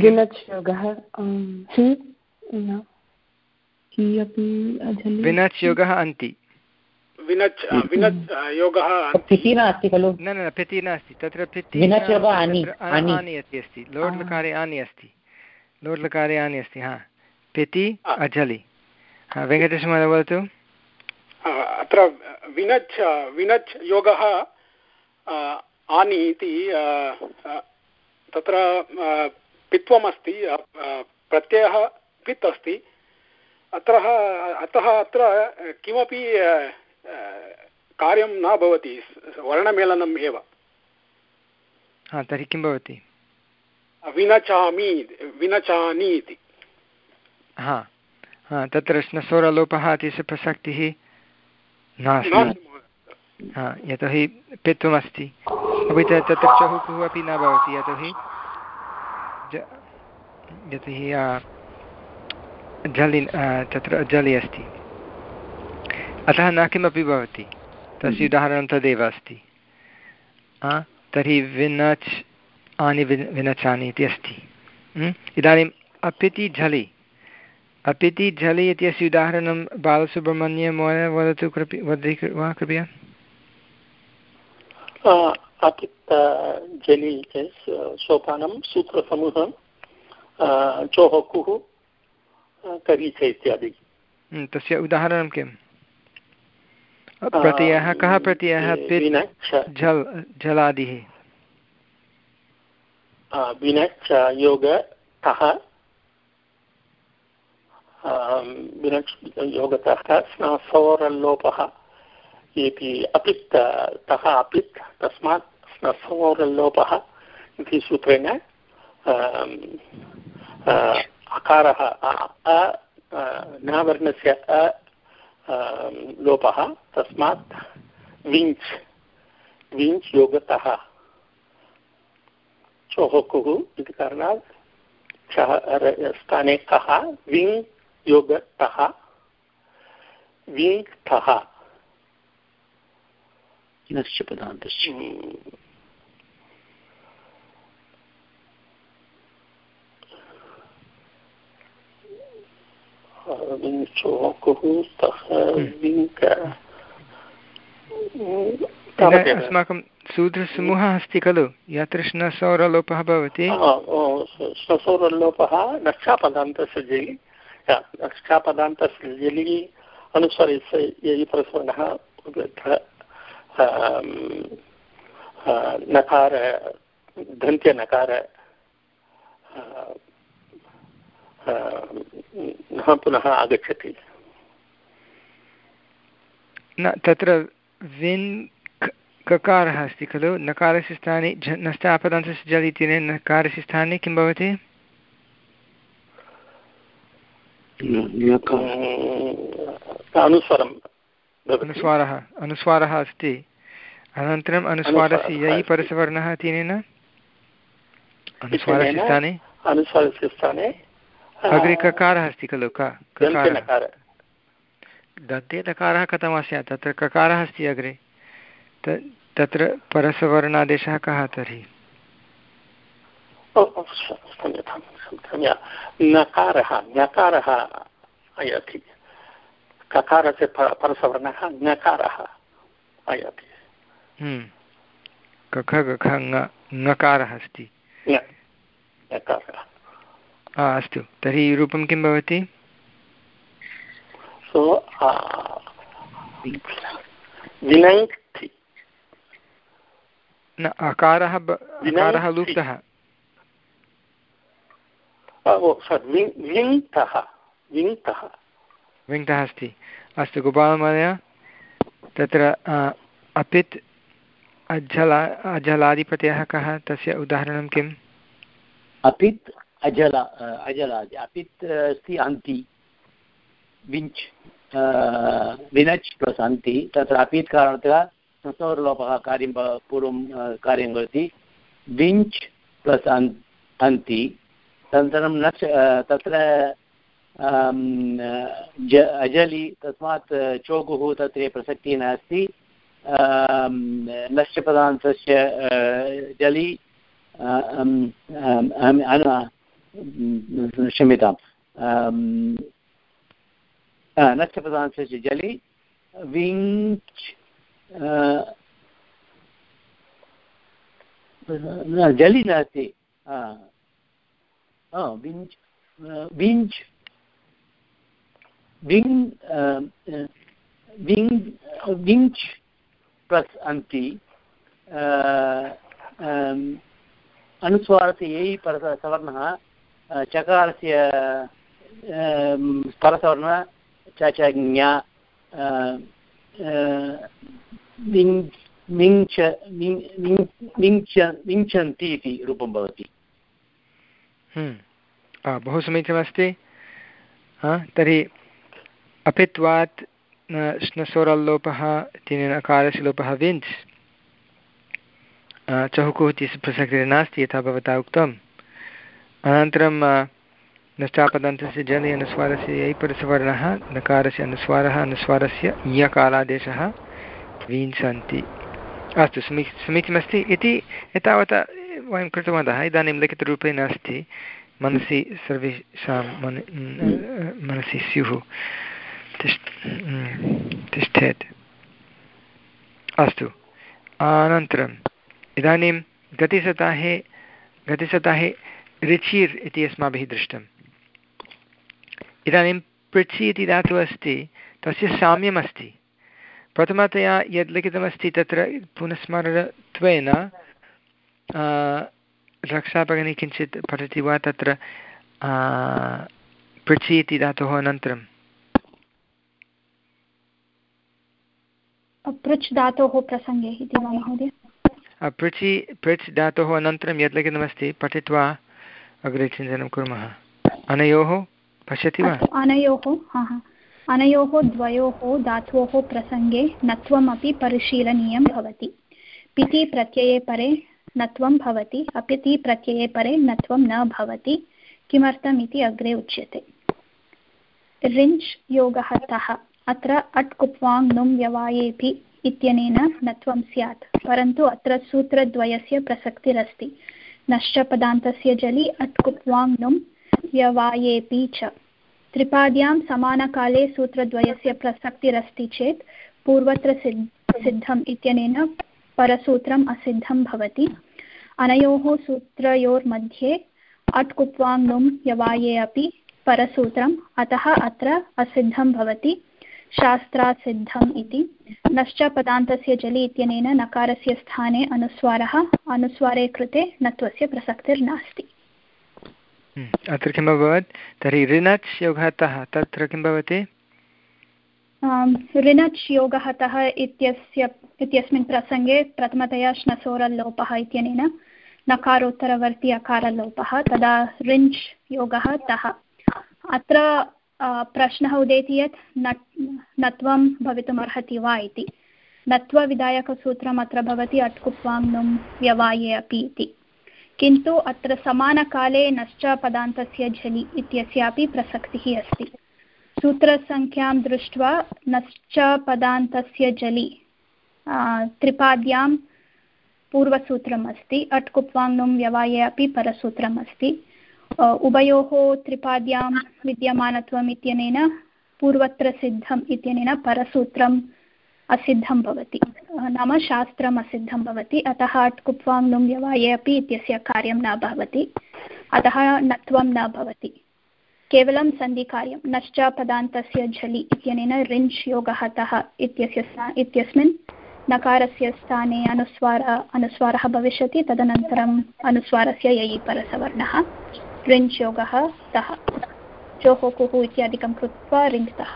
विनच् योगः अन्ति विनच् विनच् योगः पिति नास्ति खलु? न न पिति नास्ति तत्र पिति आनि इति अस्ति, लोट् लकारे आनि अस्ति, लोट् लकारे आनि अस्ति। हा पिति अजलि। हा वेङ्कटेशमहोदय वदतु। अत्र विनच् विनच् योगः आनि इति तत्र पित्वमस्ति, प्रत्ययः पित् अस्ति, अत्र अतः अत्र किमपि कार्यं न भवति, वर्णमेलनम् एव। हा तर्हि किं भवति? विनचामि विनचानि इति। हा हा तत्र स्नसोरलोपः इत्यस्य प्रसक्तिः नास्ति। हा यतोहि पित्वमस्ति, अपि च तत्र चहुकुः अपि न भवति, यतोहि यतोहि जलि तत्र जलि अस्ति, अतः न किमपि भवति। तस्य उदाहरणं तदेव अस्ति। तर्हि विनच् आनि विनचानि इति अस्ति। इदानीम् अपिति झलि अपिति झलि इत्यस्य उदाहरणं बालसुब्रह्मण्यं महोदय वदतु कृपया, वदति वा कृपया। अपित् झलि सोपानं सूत्रसमूहं चोहकुः करीच इत्यादि। तस्य उदाहरणं किम्? प्रत्ययः कः प्रत्ययः? पित् झल् झलादिः। विनच् योग तः विनच् योगतः स्नसोरल्लोपः इति अपित् तः अपित् तस्मात् स्नसोरल्लोपः इति सूत्रेण अकारः अ न वर्णस्य अ लोपः, तस्मात् विञ्च् विञ्च् योगतः चोहकुः इति कारणात् छः स्थाने कः विङ् योगतः विङ्क्तः पदान्तस्य अस्माकं सूत्रसमूहः अस्ति खलु, यत्र श्नसौरलोपः भवति। श्नसौरलोपः नक्षापदान्तस्य जलि नक्षापदान्तस्य जलि अनुस्वरस्य यदि प्रसवर्णः नकार दन्त्यनकार न पुनः आगच्छति। न तत्र विन् ककारः अस्ति खलु, नकारस्य स्थाने नष्टापदान्तस्य जलि इत्यनेन नकारस्य स्थाने किं भवति? अनुस्वरम् अनुस्वारः अनुस्वारः अस्ति, अनन्तरम् अनुस्वारस्य यै परसवर्णः इत्यनेन अनुस्वारस्य स्थाने अनुस्वारस्य स्थाने अग्रे ककारः अस्ति खलु, ककारः दन्ते नकारः कथं स्यात्? तत्र ककारः अस्ति अग्रे, तत्र परसवर्णादेशः कः तर्हि? नकारः नकारः आयाति, ककारस्य परसवर्णः नकारः, आयाति। कख गख ङकारः अस्ति। अस्तु, तर्हि रूपं किं भवति? सो विनङ्क्ति न अकारः अकारः लुप्तः। विङ्क्तः विङ्क्तः विङ्क्तः अस्ति। अस्तु गोपालमहोदय, तत्र अपित् अजला अजलादिप्रत्ययः कः? तस्य उदाहरणं किम्? अपित् अजला अजलादि अपित् अस्ति अन्ति विञ्च् विनच् प्लस् अन्ति तत्र अपित् कारणतः संस्कारलोपः कार्यं पूर्वं कार्यं करोति। विञ्च् प्लस् अन् अन्ति तदनन्तरं नच् तत्र ज अजलि तस्मात् चोगुः तत्र प्रसक्तिः नास्ति। नश्च पदान्तस्य जलि क्षम्यतां नश्च पदान्तस्य जलि विञ्च् जलि नास्ति। विञ्च् विञ्च् विङ् विङ् विञ्च् प्लस् अन्ति अनुस्वारस्य ययि परस सवर्णः चकारस्य परसवर्णः च च ज्ञा विञ्च विञ्चन्ति इति रूपं भवति। बहु समीचीनमस्ति। तर्हि अपित्वात् श्नसोरल्लोपः इत्यनेन अकारस्य लोपः विञ्च् चहुकुः इत्यस्य प्रसक्तिः नास्ति यथा भवता उक्तम्। अनन्तरं नष्टापदान्तस्य जले अनुस्वारस्य यै परसवर्णः नकारस्य अनुस्वारः अनुस्वारस्य यकारादेशः विञ्चन्ति। अस्तु, समी समीचीनमस्ति इति एतावता वयं कृतवन्तः। इदानीं लिखितरूपेण अस्ति, मनसि सर्वेषां मन मनसि स्युः तिष्ठेत्। अस्तु, अनन्तरम् इदानीं गतसप्ताहे गतसप्ताहे ऋचिर् इति अस्माभिः दृष्टम्। इदानीं पृच्छि इति धातुः अस्ति, तस्य साम्यम् अस्ति। प्रथमतया यद् लिखितमस्ति तत्र पुनस्मरणत्वेन रक्षा भगिनी किञ्चित् पठति वा? तत्र पृच्छि इति धातोः अनन्तरं पृच् धातोः प्रसङ्गे इति वा महोदय? पृच्छि पृच् धातोः अनन्तरं यद् लिखितमस्ति पठित्वा अग्रे चिन्तनं कुर्मः। अनयोः पश्यति वा? अनयोः हा हा अनयोः द्वयोः धात्वोः प्रसङ्गे नत्वमपि परिशीलनीयं भवति। पिति प्रत्यये परे नत्वं भवति, अपिति प्रत्यये परे नत्वं न भवति। किमर्थम् इति अग्रे उच्यते। रिञ्च् योगः तः अत्र अट् कुप्वाङ् नुं व्यवायेऽपि इत्यनेन नत्वं स्यात्, परन्तु अत्र सूत्रद्वयस्य प्रसक्तिरस्ति। नश्च पदान्तस्य जलि अट् कुप्वाङ् नुं व्यवायेऽपि च। त्रिपाद्यां समानकाले सूत्रद्वयस्य प्रसक्तिरस्ति चेत् पूर्वत्र सिद् सिद्धम् इत्यनेन परसूत्रम् असिद्धं भवति। अनयोः सूत्रयोर्मध्ये अट् कुप्वाङ् नुं यवाये अपि परसूत्रम्, अतः अत्र असिद्धं भवति, शास्त्रासिद्धम् इति। नश्च पदान्तस्य जलि इत्यनेन नकारस्य स्थाने अनुस्वारः, अनुस्वारे कृते नत्वस्य प्रसक्तिर्नास्ति। अत्र किम् अभवत्? तर्हि ऋणच् योगतः तत्र किं भवति? ऋणच् योगतः इत्यस्य इत्यस्मिन् प्रसङ्गे प्रथमतया श्नसोरल्लोपः इत्यनेन नकारोत्तरवर्ती अकारलोपः, तदा ऋञ्च् योगः तः। अत्र प्रश्नः उदेति यत् नट् नत्वं भवितुमर्हति वा इति। नत्वविधायकसूत्रम् अत्र भवति अट् कुप्वाङ् नुं व्यवाये अपि इति, किन्तु अत्र समानकाले नश्च पदान्तस्य झलि इत्यस्यापि प्रसक्तिः अस्ति। सूत्रसङ्ख्यां दृष्ट्वा नश्च पदान्तस्य जलि त्रिपाद्यां पूर्वसूत्रम् अस्ति, अट् कुप्वाङ् नुं व्यवाये अपि परसूत्रम् अस्ति। उभयोः त्रिपाद्यां विद्यमानत्वम् इत्यनेन पूर्वत्र सिद्धम् इत्यनेन परसूत्रम् असिद्धं भवति, नाम शास्त्रम् असिद्धं भवति। अतः अट् कुप्वाङ् नुं व्यवाये अपि इत्यस्य कार्यं न भवति, अतः नत्वं न भवति, केवलं सन्धिकार्यं। नश्च पदान्तस्य झलि इत्यनेन रिञ्च् योगः तः इत्यस्य इत्यस्मिन् नकारस्य स्थाने अनुस्वार अनुस्वारः भविष्यति, तदनन्तरम् अनुस्वारस्य ययि परसवर्णः, रिञ्च् योगः तः, चोः कुः इत्यादिकं कृत्वा रिङ्क्तः।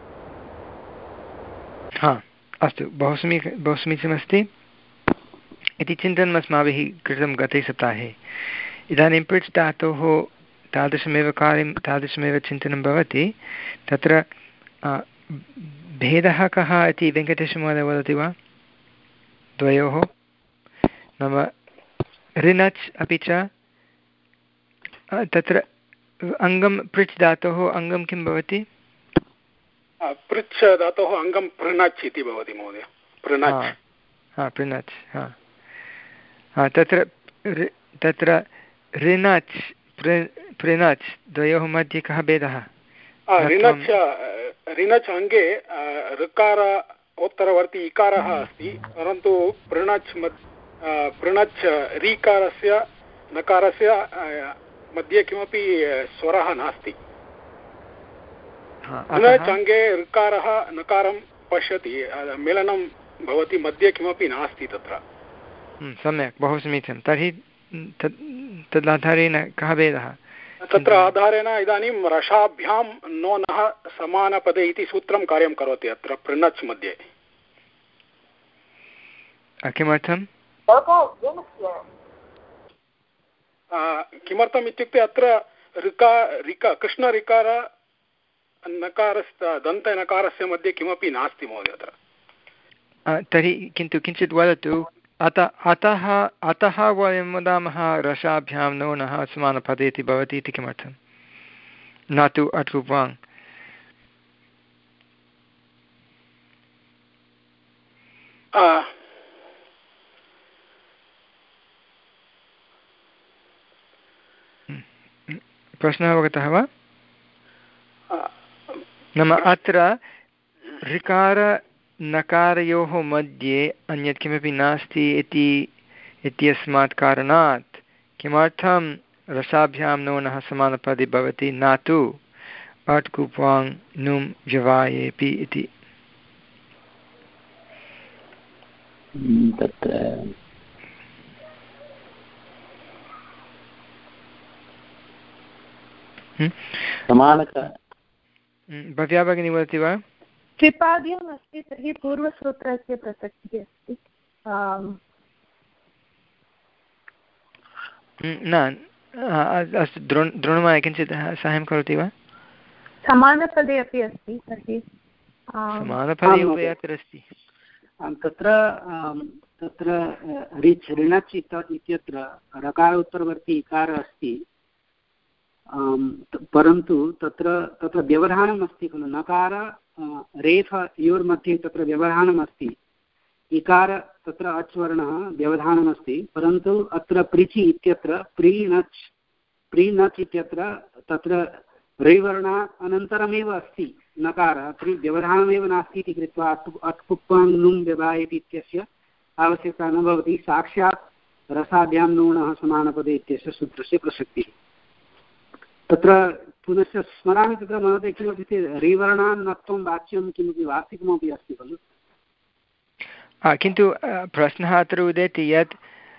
हा अस्तु, बहु समीक बहु समीचीनमस्ति इति चिन्तनम् अस्माभिः कृतं गते सप्ताहे। इदानीं पृच् धातोः तादृशमेव कार्यं तादृशमेव चिन्तनं भवति। तत्र भेदः कः इति वेङ्कटेशमहोदय वदति वा द्वयोः? नाम ऋनच् अपि च तत्र अङ्गं पृच् धातोः अङ्गं किं भवति? पृच्छ धातोः अङ्गं पृणच् इति भवति महोदय। पृणच् हा पृणच् हा तत्र तत्र ऋणच् पृणच् द्वयोः मध्ये कः भेदः? ऋणच् ऋणच् अङ्गे ऋकार उत्तरवर्ती इकारः अस्ति, परन्तु पृणच् पृणच् ऋकारस्य नकारस्य मध्ये किमपि स्वरः नास्ति। ऋणच् अङ्गे ऋकारः नकारं पश्यति, मेलनं भवति, मध्ये किमपि नास्ति तत्र। सम्यक्, बहु समीचीनं। तर्हि तदाधारेण कः भेदः? तत्र आधारेण इदानीं रसाभ्यां नोनः समानपदे इति सूत्रं कार्यं करोति अत्र पृणच् मध्ये। किमर्थं? किमर्थम् इत्युक्ते अत्र ऋका ऋका कृष्णऋकार नकारस्य दन्तनकारस्य मध्ये किमपि नास्ति महोदय अत्र। तर्हि किन्तु किञ्चित् वदतु, अतः अतः अतः वयं वदामः रसाभ्यां नोनः समानपदे इति भवति इति किमर्थं? न तु अट् कुप्वाङ्। प्रश्नः अवगतः वा? नाम अत्र ऋकार नकारयोः मध्ये अन्यत् किमपि नास्ति इति इत्यस्मात् कारणात् किमर्थं रसाभ्यां नोनः समानपदे भवति, न तु अट् कुप्वाङ् नुं व्यवायेपि इति? भव्या भगिनी वदति वा? त्रिपाद्यम् अस्ति तर्हि पूर्वसूत्रस्य प्रसक्तिः अस्ति। न अस्तु, द्रोण द्रोणमाय किञ्चित् साहाय्यं करोति वा? समानपदे अपि अस्ति तर्हि समानपदे अपि अत्र अस्ति। तत्र तत्र रिच् ऋणच् इत्यत्र रकार उत्तरवर्ती इकारः अस्ति, परन्तु तत्र तत्र व्यवधानम् अस्ति खलु। नकार रेफ योर्मध्ये तत्र व्यवधानम् अस्ति, इकार तत्र अच्वर्णः व्यवधानमस्ति, परन्तु अत्र प्रिचि इत्यत्र प्रीणच् प्रीणच् इत्यत्र तत्र रैवर्णात् अनन्तरमेव अस्ति नकारः, प्रि व्यवधानमेव नास्ति इति कृत्वा अट् कुप्वाङ् नुं व्यवायेति इत्यस्य आवश्यकता न भवति। साक्षात् रसाभ्यां नूनः समानपदे इत्यस्य सूत्रस्य प्रसक्तिः। तत्र पुनश्च स्मरामि, तत्र महोदय किमपि रिवर्णान्नत्वं वाच्यं किमपि वार्तिकमपि अस्ति खलु। किन्तु प्रश्नः अत्र उदेति यत्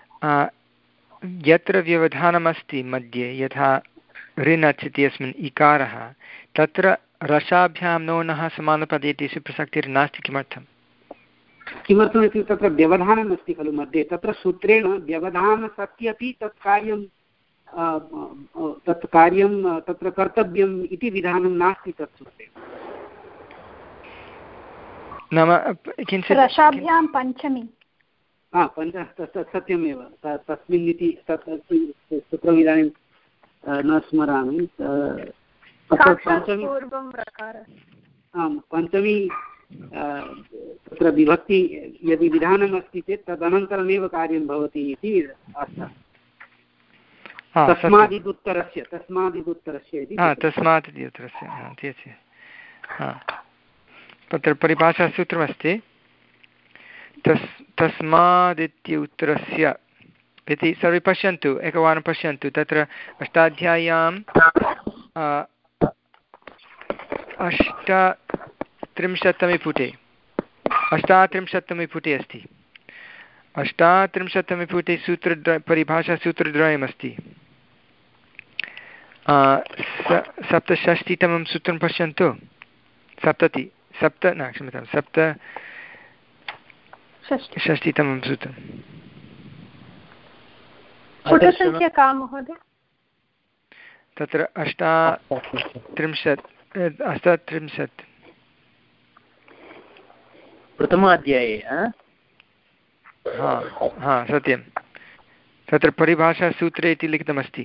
यत्र व्यवधानमस्ति मध्ये, यथा ऋणच् इत्यस्मिन् इकारः, तत्र रसाभ्यां नोनः समानपदे इत्यस्य प्रसक्तिर्नास्ति। किमर्थं? किमर्थमिति तत्र व्यवधानम् अस्ति खलु मध्ये, तत्र सूत्रेण व्यवधान सत्यपि तत् कार्यं तत् कार्यं तत्र कर्तव्यम् इति विधानं नास्ति तत् सूत्रे। नाम किञ्चित् रसाभ्यां पञ्चमी हा पञ्च सत्यमेव तस्मिन् इति तत् सूत्रम् इदानीं न स्मरामि। पञ्चमी आम् पञ्चमी तत्र विभक्ति यदि विधानम् अस्ति चेत् तदनन्तरमेव कार्यं भवति इति अर्थः। तस्मादिदुत्तरस्य तस्मादिदुत्तरस्य इति तस्मात् इति उत्तरस्य तत्र परिभाषासूत्रमस्ति, तस् तस्मादित्य उत्तरस्य इति सर्वे पश्यन्तु एकवारं पश्यन्तु तत्र अष्टाध्याय्यां अष्टत्रिंशत्तमे पुटे अष्टात्रिंशत्तमे पुटे अस्ति अष्टात्रिंशत्तमे पुटे सूत्रद्वय परिभाषासूत्रद्वयमस्ति सप्तषष्टितमं सूत्रं पश्यन्तु सप्तति सप्त न क्षम्यतां सप्त षष्टितमं सूत्रं पुटसङ्ख्या का महोदय तत्र अष्टात्रिंशत् अष्टात्रिंशत् प्रथमाध्याये हा हा सत्यं तत्र परिभाषासूत्रे इति लिखितमस्ति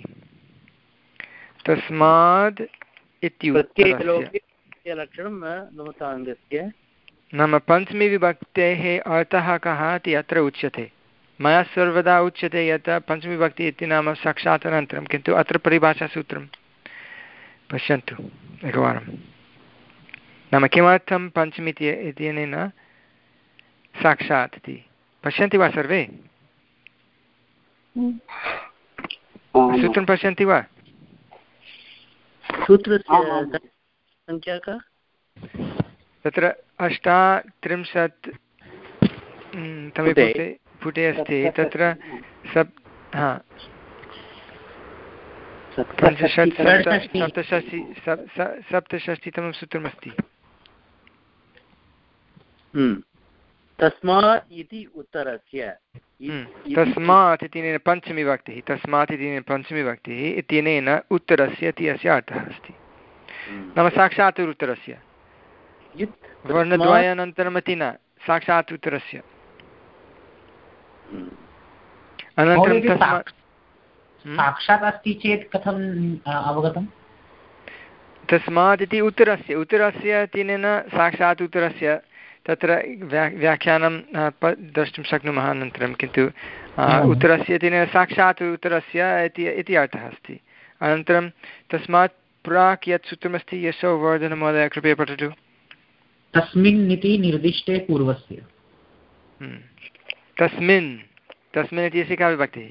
तस्माद् इत्युक्ते लक्षणं नाम पञ्चमी विभक्तेः अर्थः कः इति अत्र उच्यते मया सर्वदा उच्यते यत् पञ्चमीविभक्तिः इति नाम साक्षात् अनन्तरं किन्तु अत्र परिभाषासूत्रं पश्यन्तु एकवारं नाम किमर्थं पञ्चमी इत्यनेन साक्षात् इति पश्यन्ति वा सर्वे सूत्रं पश्यन्ति वा सूत्रस्य संख्या का तत्र अष्टात्रिंशत् तमे पुटे पुटे अस्ति तत्र सप् हा पञ्चषट् सप्तषष्टि सप्तषष्टितमं सूत्रमस्ति तस्मात् इति उत्तरस्य तस्मात् इत्यनेन पञ्चमीविभक्तिः तस्मात् इत्यनेन पञ्चमीविभक्तिः इत्यनेन उत्तरस्य इति अस्य अर्थः अस्ति नाम साक्षात् उत्तरस्य वर्णद्वयानन्तरमपि न साक्षात् उत्तरस्य अनन्तरं तस्मात् साक्षात् अस्ति चेत् कथम् अवगतं तस्मात् इति उत्तरस्य उत्तरस्य इत्यनेन साक्षात् उत्तरस्य तत्र व्या व्याख्यानं द्रष्टुं शक्नुमः अनन्तरं किन्तु उत्तरस्य इत्यनेन साक्षात् उत्तरस्य इति इति अर्थः अस्ति अनन्तरं तस्मात् प्राक् यत् सूत्रमस्ति यशोवर्धनमहोदय कृपया पठतु तस्मिन् इति निर्दिष्टे पूर्वस्य तस्मिन् तस्मिन् इत्यस्य का विभक्तिः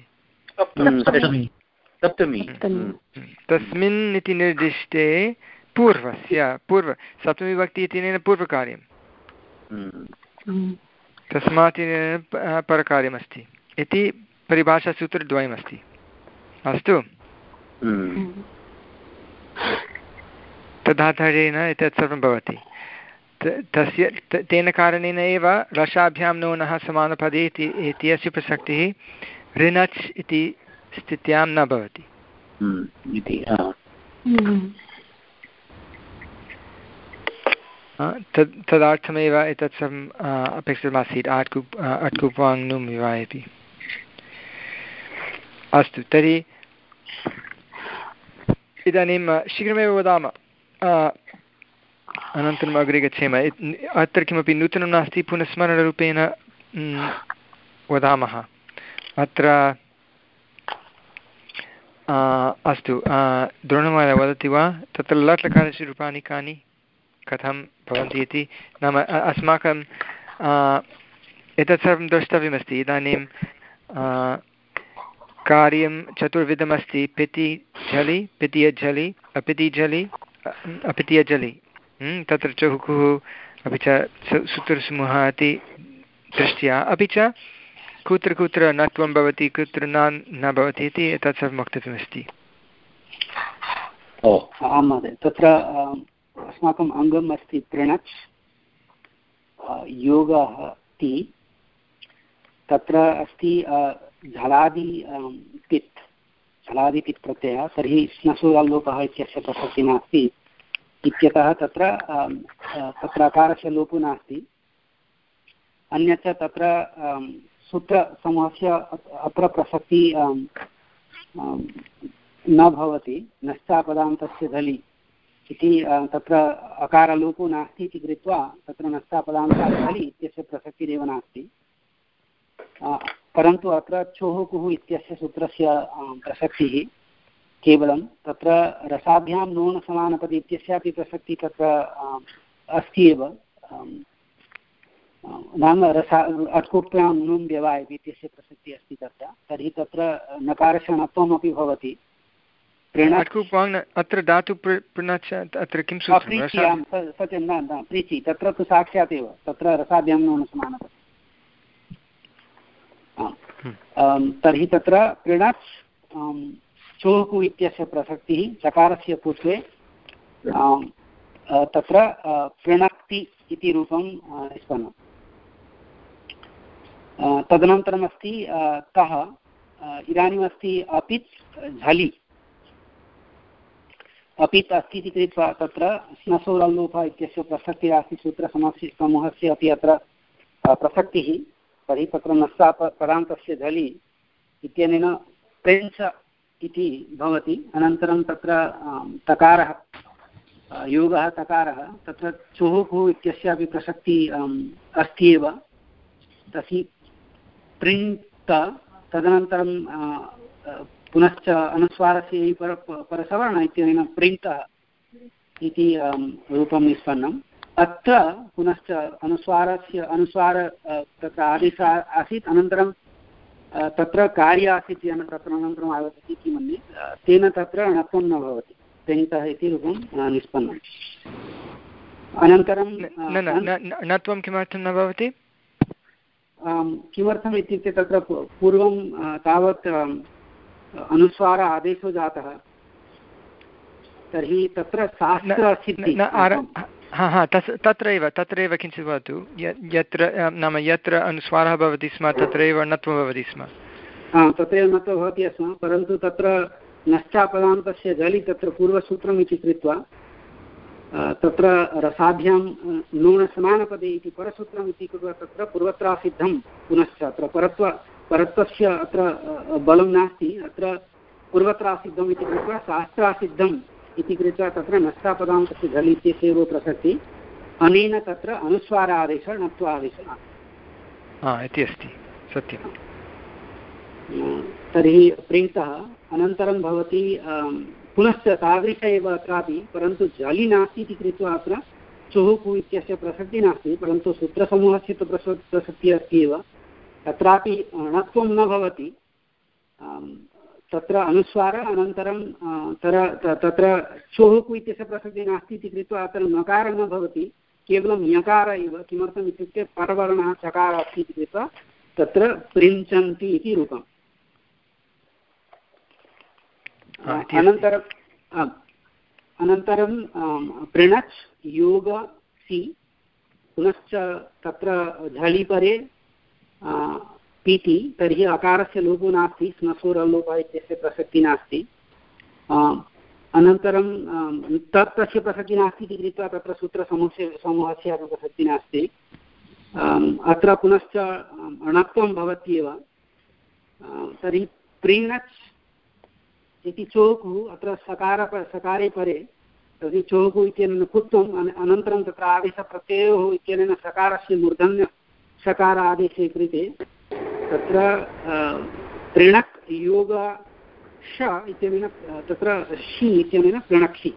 सप्तमी तस्मिन् इति निर्दिष्टे पूर्वस्य पूर्व सप्तमीविभक्ति इत्यनेन पूर्वकार्यं तस्मात् परकार्यमस्ति इति परिभाषासूत्रद्वयमस्ति अस्तु तदाधारेण एतत् सर्वं भवति तस्य तेन कारणेन एव रसाभ्यां नोनः समानपदे इति इत्यस्य प्रसक्तिः ऋणच् इति स्थित्यां न भवति तद् तदर्थमेव एतत् सर्वम् अपेक्षितमासीत् आट्कुप् अट्कुप्वाङ्नुम् इव इति अस्तु तर्हि इदानीं शीघ्रमेव वदामः अनन्तरम् अग्रे गच्छेम अत्र किमपि नूतनं नास्ति पुनः स्मरणरूपेण वदामः अत्र अस्तु द्रोणमहोदय वदति वा तत्र लट् लकारस्य रूपाणि कानि कथं भवन्ति इति नाम अस्माकं एतत् सर्वं द्रष्टव्यमस्ति इदानीं कार्यं चतुर्विधमस्ति पिति झलि पितियझलि अपितिझलि अपितियझलि तत्र च हुकुः अपि च सूत्रसमूहः इति दृष्ट्या अपि च कुत्र कुत्र नत्वं भवति कुत्र न न भवति इति एतत् सर्वं वक्तव्यमस्ति आं महोदय तत्र अस्माकम् अङ्गम् अस्ति तृणच् योगः ति तत्र अस्ति झलादि पित् झलादि पित् प्रत्ययः तर्हि स्नसुराल्लोपः इत्यस्य प्रसक्तिः नास्ति इत्यतः तत्र तत्र अकारस्य लोपो नास्ति अन्यच्च तत्र सूत्रसमूहस्य अत्र प्रसक्तिः न भवति नश्चापदान्तस्य धलि इति तत्र अकारलोपो नास्ति इति कृत्वा तत्र नश्चापदान्तधलि इत्यस्य प्रसक्तिरेव नास्ति परन्तु अत्र चोः कुः इत्यस्य सूत्रस्य प्रसक्तिः केवलं तत्र रसाभ्यां नून समानपदे इत्यस्यापि प्रसक्तिः तत्र अस्ति एव नाम रसा अट्कुप्यां नुं व्यवाय इत्यस्य प्रसक्तिः अस्ति तत्र तर्हि तत्र नकारस्य णत्वमपि भवति अत्र धातु प्रणच अत्र किं सत्यं न न प्रीचि तत्र तु साक्षात् एव तत्र रसाभ्यां न समानः तर्हि तत्र प्रणच् चोकु इत्यस्य प्रसक्तिः चकारस्य पूर्वे तत्र प्रणक्ति इति रूपं निष्पन्नम् तदनन्तरमस्ति कः इदानीमस्ति अपित् झलि अपित् अस्ति इति कृत्वा तत्र स्नसोरल्लोपः इत्यस्य प्रसक्तिः अस्ति सूत्रसमस्य समूहस्य अपि अत्र प्रसक्तिः तर्हि तत्र नस्सा पदान्तस्य झलि इत्यनेन प्रेञ्च इति भवति अनन्तरं तत्र तकारः योगः तकारः तत्र चुहुः इत्यस्यापि प्रसक्तिः अस्ति एव तर्हि प्रिण्त तदनन्तरं पुनश्च अनुस्वारस्य पर परसवर्ण इत्यनेन प्रिण्तः इति रूपं निष्पन्नम् अत्र पुनश्च अनुस्वारस्य अनुस्वार तत्र आदेशः आसीत् अनन्तरं तत्र कार्य आसीत् येन तत्र अनन्तरम् आगच्छति इति मन्ये तेन तत्र णत्वं न भवति प्रिण्तः इति रूपं निष्पन्नम् अनन्तरं णत्वं किमर्थं न भवति किमर्थम् इत्युक्ते तत्र पूर्वं तावत् अनुस्वार आदेशो जातः तर्हि तत्र हा हा तस् तत्रैव तत्रैव किञ्चित् वदतु यत्र नाम यत्र अनुस्वारः भवति स्म तत्रैव णत्वं भवति स्म तत्रैव णत्वं भवति स्म परन्तु तत्र नश्चापदान्तस्य झलि तत्र पूर्वसूत्रम् इति कृत्वा तत्र रसाभ्यां नूनसमानपदे इति परसूत्रम् इति कृत्वा तत्र पूर्वत्रासिद्धं पुनश्च अत्र परत्व परत्वस्य अत्र बलं नास्ति अत्र पूर्वत्रासिद्धम् इति कृत्वा शास्त्रासिद्धम् इति कृत्वा तत्र नष्टापदान्तस्य झलि इत्यस्यैव प्रसक्तिः अनेन तत्र अनुस्वारादेशः णत्वादेशः इति अस्ति सत्यं तर्हि प्रिण्तः अनन्तरं भवति पुनश्च तादृश एव अत्रापि परन्तु झलि नास्ति इति कृत्वा अत्र चुहुकु इत्यस्य प्रसक्तिः नास्ति परन्तु सूत्रसमूहस्य तु प्रस प्रसक्तिः अस्ति एव तत्रापि णत्वं न भवति तत्र अनुस्वार अनन्तरं तत्र चुहुकु इत्यस्य प्रसक्तिः नास्ति इति कृत्वा अत्र नकारः न भवति केवलं ञकार एव किमर्थम् इत्युक्ते परवर्णः चकारः अस्ति इति कृत्वा तत्र प्रिञ्चन्ति इति रूपम् अनन्तरम् अनन्तरं प्रणच् योग सि पुनश्च तत्र झलिपरे पीति तर्हि अकारस्य लोपो नास्ति स्नसोरल्लोपः इत्यस्य प्रसक्तिः नास्ति अनन्तरं तत् तस्य प्रसक्तिः नास्ति इति कृत्वा तत्र सूत्रसमूहस्य समूहस्य अपि प्रसक्तिः नास्ति अत्र पुनश्च णत्वं भवत्येव तर्हि प्रीणच् इति चोकुः अत्र सकार सकारे परे तर्हि चोकुः इत्यनेन कुत्वम् अनन्तरं तत्र आदेशप्रत्ययोः इत्यनेन सकारस्य मूर्धन्य सकार आदेशे कृते तत्र प्रणक् योग श इत्यनेन तत्र षि इत्यनेन प्रणक्षि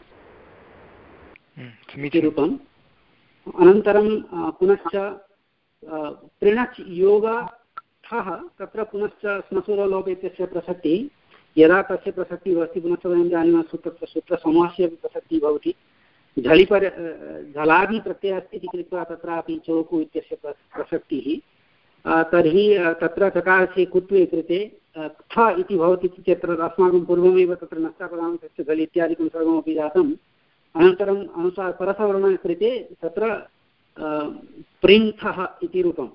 इति रूपम् अनन्तरं पुनश्च प्रणच् योग ठः तत्र पुनश्च स्मसुरलोप इत्यस्य प्रसक्तिः यदा तस्य प्रसक्तिः भवति पुनश्च वयं जानीमः सूत्र सूत्रसमूहस्य अपि प्रसक्तिः भवति झलिपर झलादिप्रत्ययः अस्ति इति कृत्वा तत्रापि चोकु इत्यस्य प्रसक्तिः तर्हि तत्र चकारस्य कुत्वे कृते थ इति भवति चेत् अस्माकं पूर्वमेव तत्र नष्टापदान्तस्य झलि इत्यादिकं सर्वमपि जातम् अनन्तरम् अनुसार परसवर्णस्य कृते तत्र प्रिण्थः इति रूपम्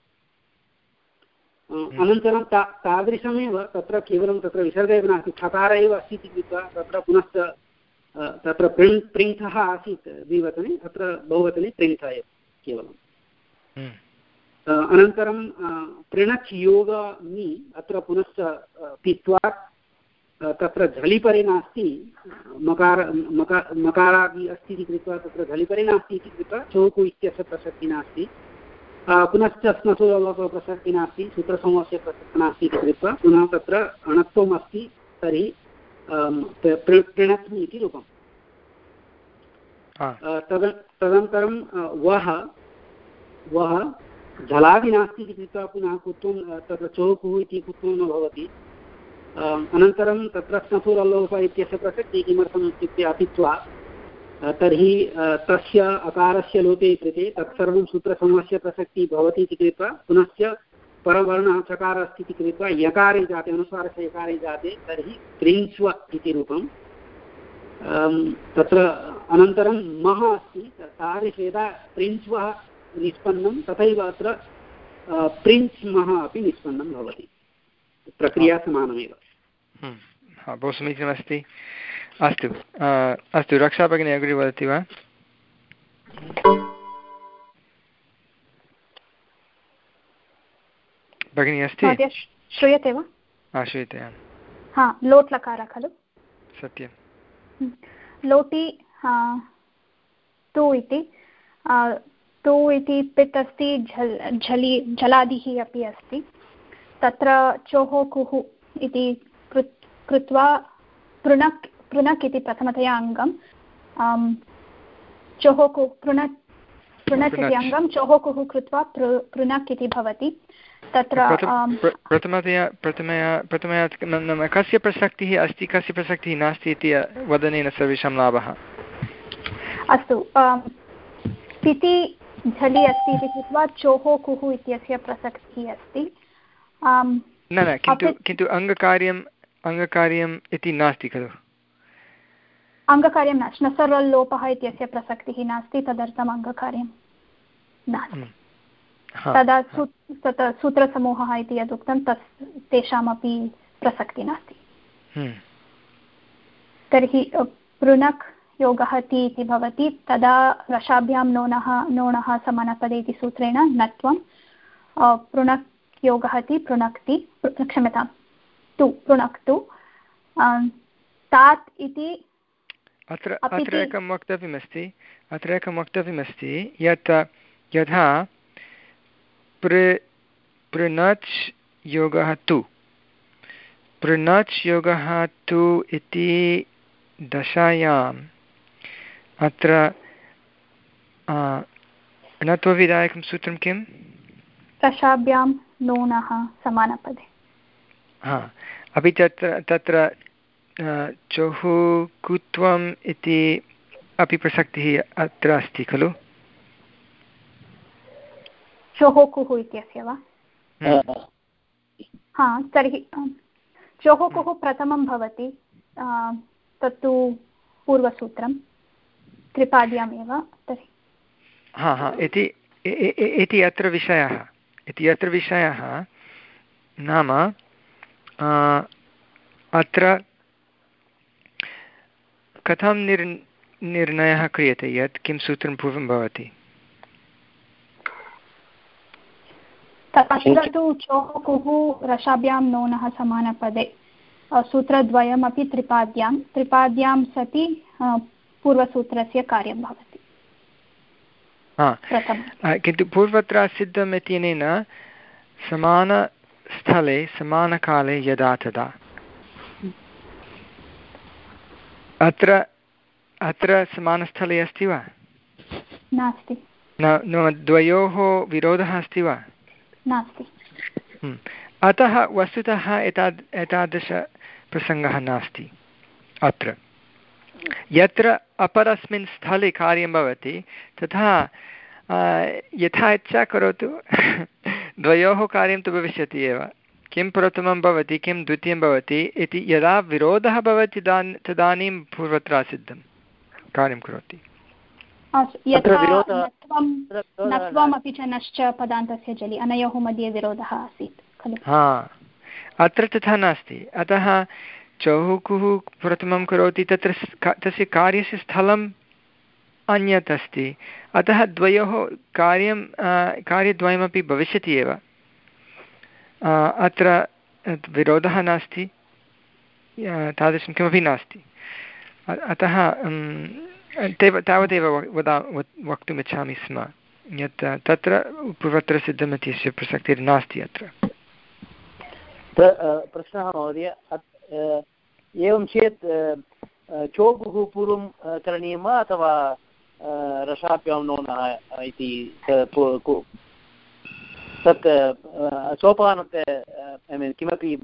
अनन्तरं ता तादृशमेव तत्र केवलं तत्र विसर्गः एव नास्ति ठकार एव अस्ति इति कृत्वा तत्र पुनश्च तत्र प्रिण् प्रिण्थः आसीत् द्विवचने अत्र बहुवचने प्रिण्थः एव केवलम् अनन्तरं प्रणच् योगमि अत्र पुनश्च पित्वा तत्र झलिपरे नास्ति मकार मका मकारादि अस्ति इति कृत्वा तत्र झलिपरे नास्ति इति कृत्वा चोकु इत्यस्य प्रसक्तिः नास्ति पुनश्च स्मसुरलोपः प्रसक्तिः नास्ति सूत्रसमूहस्य प्रसक्तिः नास्ति इति कृत्वा पुनः तत्र अणत्वम् अस्ति तर्हि प्रणत्वम् इति रूपम् तद तदनन्तरं वः वः झलादि नास्ति इति कृत्वा पुनः कुत्वं तत्र चोकुः इति कुत्वं न भवति। अनन्तरं तत्र स्नफुरलोप इत्यस्य प्रसक्तिः किमर्थम् इत्युक्ते अपित्वा तर्हि तस्य अकारस्य लोपे कृते तत्सर्वं सूत्रसमूहस्य प्रसक्तिः भवति इति कृत्वा पुनश्च परवर्णः चकार अस्ति इति कृत्वा यकारे जाते अनुस्वारस्य यकारे जाते तर्हि प्रिंस्व इति रूपं। तत्र अनन्तरं मः अस्ति तादृशे यदा प्रिंस्वः निष्पन्नं तथैव अत्र प्रिंस् मः अपि निष्पन्नं भवति। प्रक्रिया समानमेव। बहु समीचीनमस्ति। अस्तु अस्तु रक्षा भगिनी अग्रे वदति वा? भगिनी अस्ति? श्रूयते वा? हा श्रूयते। हा लोट् लकारः खलु? सत्यं। लोटि तु इति तु इति पित् अस्ति, झल् झलि झलादिः अपि अस्ति। तत्र चोः कुः इति कृत्वा पृणक् पृणक् इति प्रथमतया अङ्गं चोः कुः पृणक् पृणक् इति अङ्गं चोः कुः कृत्वा पृणक् इति भवति। तत्र प्रथमतया प्रथमया प्रथमया कस्य प्रसक्तिः अस्ति कस्य प्रसक्तिः नास्ति इति वदनेन सर्वेषां लाभः। अस्तु पिति झलि अस्ति इति कृत्वा चोः कुः इत्यस्य प्रसक्तिः अस्ति। न न किन्तु किन्तु अङ्गकार्यम् अङ्गकार्यम् इति नास्ति खलु? अङ्गकार्यं न श्नसरल् लोपः इत्यस्य प्रसक्तिः नास्ति, तदर्थम् अङ्गकार्यं नास्ति। तदा सू तत् सूत्रसमूहः इति यदुक्तं तस् तेषामपि प्रसक्तिः नास्ति। तर्हि पृणक् योगः ति इति भवति। तदा रसाभ्यां नोनः नोणः समानपदे इति सूत्रेण नत्वं पृणक् योगः ति पृणक्ति क्षम्यतां तु पृणक्तु तात् इति। अत्र अत्र एकं वक्तव्यमस्ति अत्र एकं वक्तव्यमस्ति यत् यथा पृ पृणच् योगः तु पृणच् योगः तु इति दशायाम् अत्र णत्वविधायकं सूत्रं किम्? रसाभ्यां नोनः समानपदे। हा अपि तत्र तत्र चोः कुत्वम् इति अपि प्रसक्तिः अत्र अस्ति खलु? चोः कुः इत्यस्य वा? हा तर्हि चोः कुः प्रथमं भवति, तत्तु पूर्वसूत्रं त्रिपाद्यामेव। तर्हि हा हा इति इति अत्र विषयः इति अत्र विषयः नाम अत्र कथं निर् निर्णयः क्रियते यत् किं सूत्रं पूर्वं भवति? तत्र तु चोः कुः रसाभ्यां नोनः समानपदे सूत्रद्वयमपि त्रिपाद्यां त्रिपाद्यां सति पूर्वसूत्रस्य कार्यं भवति। हा किन्तु पूर्वत्र सिद्धम् इत्यनेन समानस्थले समानकाले यदा तदा। अत्र अत्र समानस्थले अस्ति वा? नास्ति। न द्वयोः विरोधः अस्ति वा? नास्ति। अतः वस्तुतः एताद् एतादृशप्रसङ्गः नास्ति अत्र। यत्र अपरस्मिन् स्थले कार्यं भवति तथा यथा इच्छा करोतु द्वयोः कार्यं तु भविष्यति एव। किं प्रथमं भवति किं द्वितीयं भवति इति यदा विरोधः भवति तदानीं पूर्वत्र सिद्धं कार्यं करोति। नत्वमपि च नश्च पदान्तस्य जलि अनयोः मध्ये विरोधः आसीत् खलु? हा अत्र तथा नास्ति। अतः चोः कुः प्रथमं करोति तत्र तस्य कार्यस्य स्थलम् अन्यत् अस्ति। अतः द्वयोः कार्यं कार्यद्वयमपि भविष्यति एव। अत्र विरोधः नास्ति, तादृशं किमपि नास्ति। अतः तावदेव वदा वक्तुम् इच्छामि स्म यत् तत्र पूर्वत्र सिद्धमित्यस्य प्रसक्तिर्नास्ति अत्र। प्रश्नः महोदय, एवं चेत् चोकुः पूर्वं करणीयं वा अथवा रसाभ्यां नोनः इति? तत् सोपानते किमपि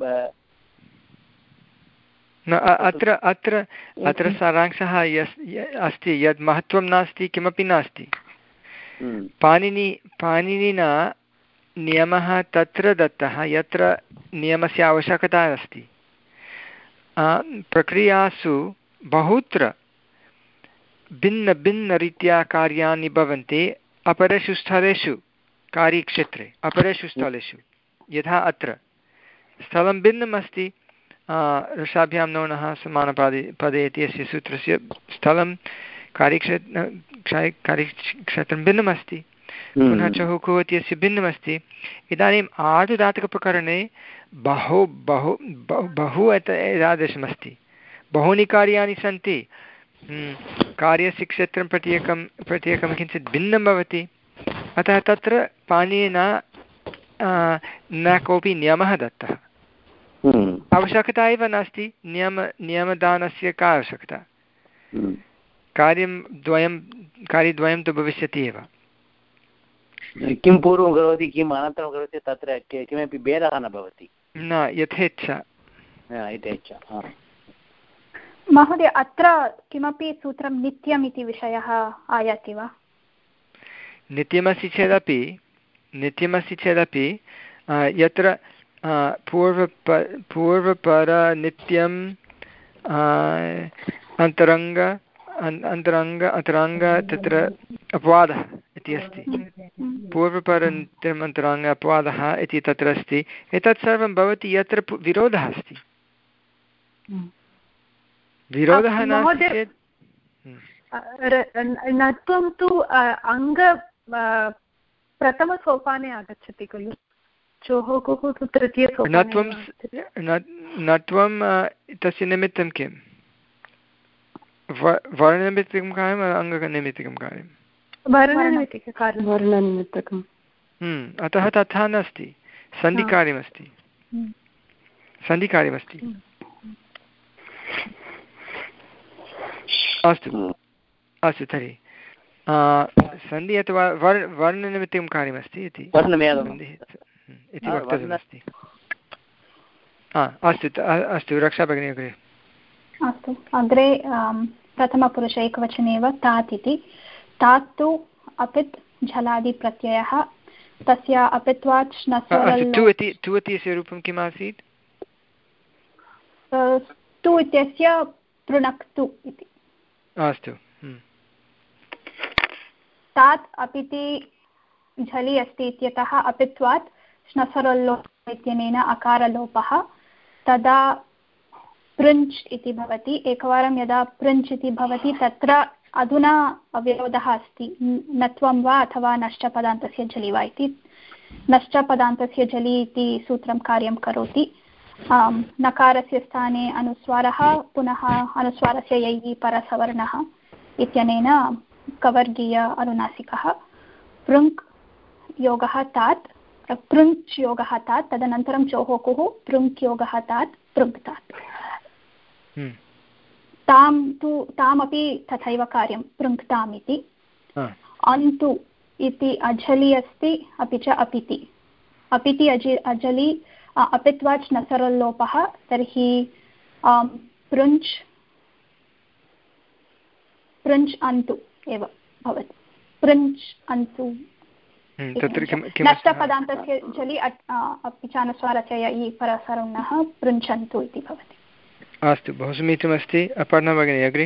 न अत्र अत्र अत्र सारांशः यस् अस्ति यत् महत्त्वं नास्ति किमपि नास्ति। पाणिनि पाणिनिना नियमः तत्र दत्तः यत्र नियमस्य आवश्यकता अस्ति। प्रक्रियासु बहुत्र भिन्नभिन्नरीत्या कार्याणि भवन्ति अपरेषु स्थलेषु कार्यक्षेत्रे अपरेषु स्थलेषु। यथा अत्र स्थलं भिन्नम् अस्ति। रसाभ्यां नोनः समानपादे पदे इति अस्य सूत्रस्य स्थलं कार्यक्षेत्र कार्यक्षेत्रं भिन्नमस्ति। पुनः चहुकुः इत्यस्य भिन्नमस्ति। इदानीम् आर्धधातुकप्रकरणे बहु बहु बहु एतादृशमस्ति। बहूनि कार्याणि सन्ति। कार्यस्य क्षेत्रं प्रत्येकं प्रत्येकं किञ्चित् भिन्नं भवति। अतः तत्र पाणिनिना न कोऽपि नियमः दत्तः। आवश्यकता एव नास्ति। नियम नियमदानस्य का आवश्यकता। कार्यं द्वयं कार्यद्वयं तु भविष्यति एव। किं पूर्वं करोति किम् अनन्तरं करोति तत्र किमपि भेदः न भवति। न यथेच्छा यथेच्छा। महोदय अत्र किमपि सूत्रं नित्यम् इति विषयः आयाति वा? नित्यमस्ति चेदपि नित्यमस्ति चेदपि यत्र पूर्वप पूर्वपरनित्यम् अन्तरङ्ग अन्तरङ्ग अन्तरङ्ग तत्र अपवादः इति अस्ति। पूर्वपरनित्यम् अन्तरङ्ग अपवादः इति तत्र अस्ति। एतत् सर्वं भवति यत्र विरोधः अस्ति। विरोधः नास्ति चेत् नत्वं तु अङ्ग प्रथमसोपाने आगच्छति खलु। चोः कुः तु तृतीयसोपाने। नत्वं नत्वं तस्य निमित्तं किं? वर्णनिमित्तिकं कार्यम् अङ्गनिमित्तिकं कार्यं? वर्णनिमित्तिकं वर्णनिमित्तकम्। अतः तथा नास्ति। सन्धिकार्यमस्ति। सन्धिकार्यमस्ति। अस्तु अस्तु तर्हि सन्धि अथवा वर् वर्णनिमित्तं कार्यमस्ति इति इति वक्तव्यमस्ति। अस्तु अस्तु रक्षा भगिनी अग्रे। अस्तु अग्रे प्रथमपुरुष एकवचने एव तात् इति। तात् तु अपित् झलादिप्रत्ययः तस्य अपित्वात् तु इति तु इत्यस्य रूपं किम् आसीत्? तु इत्यस्य पृणक्तु इति। अस्तु। तात् अपिति झलि अस्ति इत्यतः अपित्वात् श्नसरोल्लोप इत्यनेन अकारलोपः तदा पृञ्च् इति भवति। एकवारं यदा पृञ्च् इति भवति तत्र अधुना अविरोधः अस्ति। नत्वं वा अथवा नश्चपदान्तस्य झलि वा इति। नश्चपदान्तस्य झलि इति सूत्रं कार्यं करोति। नकारस्य स्थाने अनुस्वारः पुनः अनुस्वारस्य यैः परसवर्णः इत्यनेन कवर्गीय अनुनासिकः। पृङ्क् योगः तात् पृङ्क् योगः तात् तदनन्तरं चोहोकुः पृङ्क् योगः तात् पृङ्क् तात्। तां तु तामपि तथैव कार्यं पृङ्क् ताम् इति। अन्तु इति अझलि अस्ति अपि च अपिति। अपिति अजि अजलि अपित्वात् श्नसरोल्लोपः तर्हि पृञ्च् पृञ्च् अन्तु एव भवति। पृञ्च् अन्तु नष्टपदान्तस्य झलि अपि च अनुस्वारस्य य परसवर्णः पृञ्चन्तु इति भवति। अस्तु बहु समीचीनमस्ति। अपर्णा भगिनी अग्रे।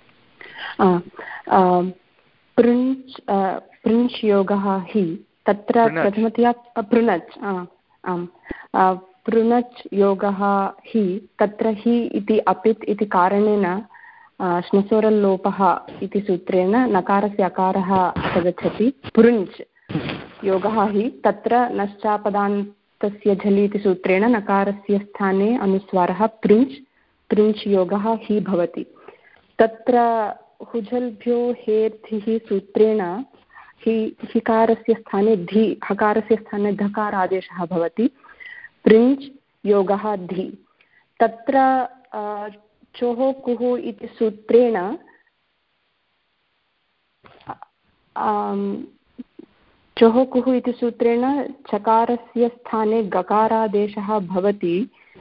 पृञ्च् पृञ्च् योगः हि तत्र प्रथमतया पृणच् आम् पृणच् योगः हि तत्र हि इति अपित् इति कारणेन श्नसोरल्लोपः इति सूत्रेण नकारस्य अकारः आगच्छति। पृञ्च् योगः हि तत्र नश्चापदान्तस्य झलि इति सूत्रेण नकारस्य स्थाने अनुस्वारः पृञ्च् पृञ्च् योगः हि भवति। तत्र हुझल्भ्यो हेर्थिः सूत्रेण हि हिकारस्य स्थाने धि हकारस्य स्थाने धकार आदेशः भवति। पृञ्च् योगः धि। तत्र चोः कुः इति सूत्रेण चोहोकुः इति सूत्रेण चकारस्य स्थाने गकारादेशः भवति।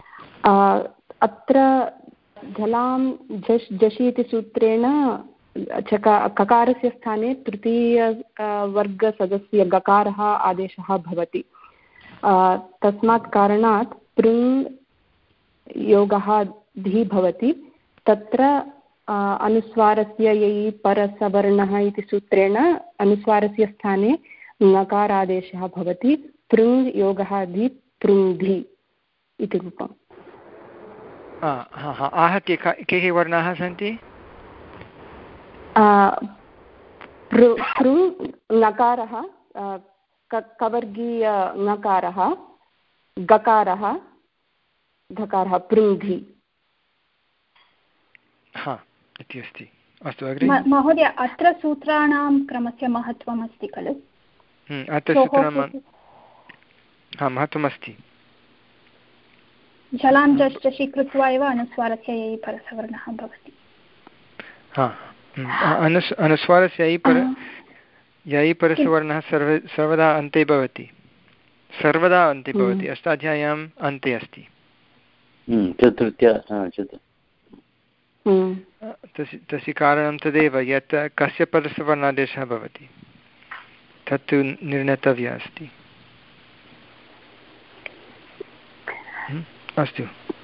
अत्र झलां झष् झषि इति सूत्रेण चका ककारस्य स्थाने तृतीय वर्गसदस्य गकारः आदेशः भवति। तस्मात् कारणात् पृङ् योगः धी भवति। तत्र अनुस्वारस्य यै परसवर्णः इति सूत्रेण अनुस्वारस्य स्थाने ङकारादेशः भवति। पृङ् योगः धी पृङ्धि इति रूपम्। आह के के वर्णाः सन्ति? पृङ् ङकारः, कवर्गीय ङकारः, गकारः, धकारः, पृङ्धि इति अस्ति। अस्तु अग्रे महोदय, अत्र सूत्राणां क्रमस्य महत्त्वम् अस्ति खलु? अत्र सूत्राणां महत्त्वमस्ति। झलां झष् झषि कृत्वा एव अनुस्वारस्य यै परसवर्णः भवति। अनुस् अनुस्वारस्य यै पर यै परसवर्णः सर्व सर्वदा अन्ते भवति, सर्वदा अन्ते भवति। अष्टाध्याय्याम् अन्ते अस्ति। तस्य कारणं तदेव यत् कस्य परसवर्णादेशः भवति तत्तु निर्णेतव्यः अस्ति। अस्तु।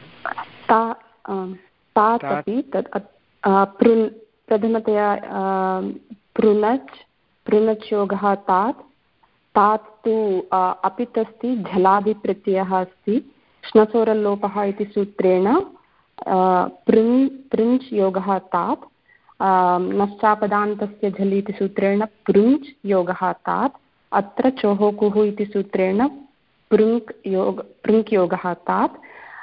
तात् अपि तत् पृन् प्रथमतया पृनच् पृनच् योगः तात् तात् तु अपित् अस्ति, झलादिप्रत्ययः अस्ति। श्नसोरल्लोपः इति सूत्रेण पृन् पृञ्च् योगः तात्, नश्चापदान्तस्य झलि इति सूत्रेण पृञ्च् योगः तात्। अत्र चोहोकुः इति सूत्रेण पृङ्क् योग पृङ्क् योगः तात्।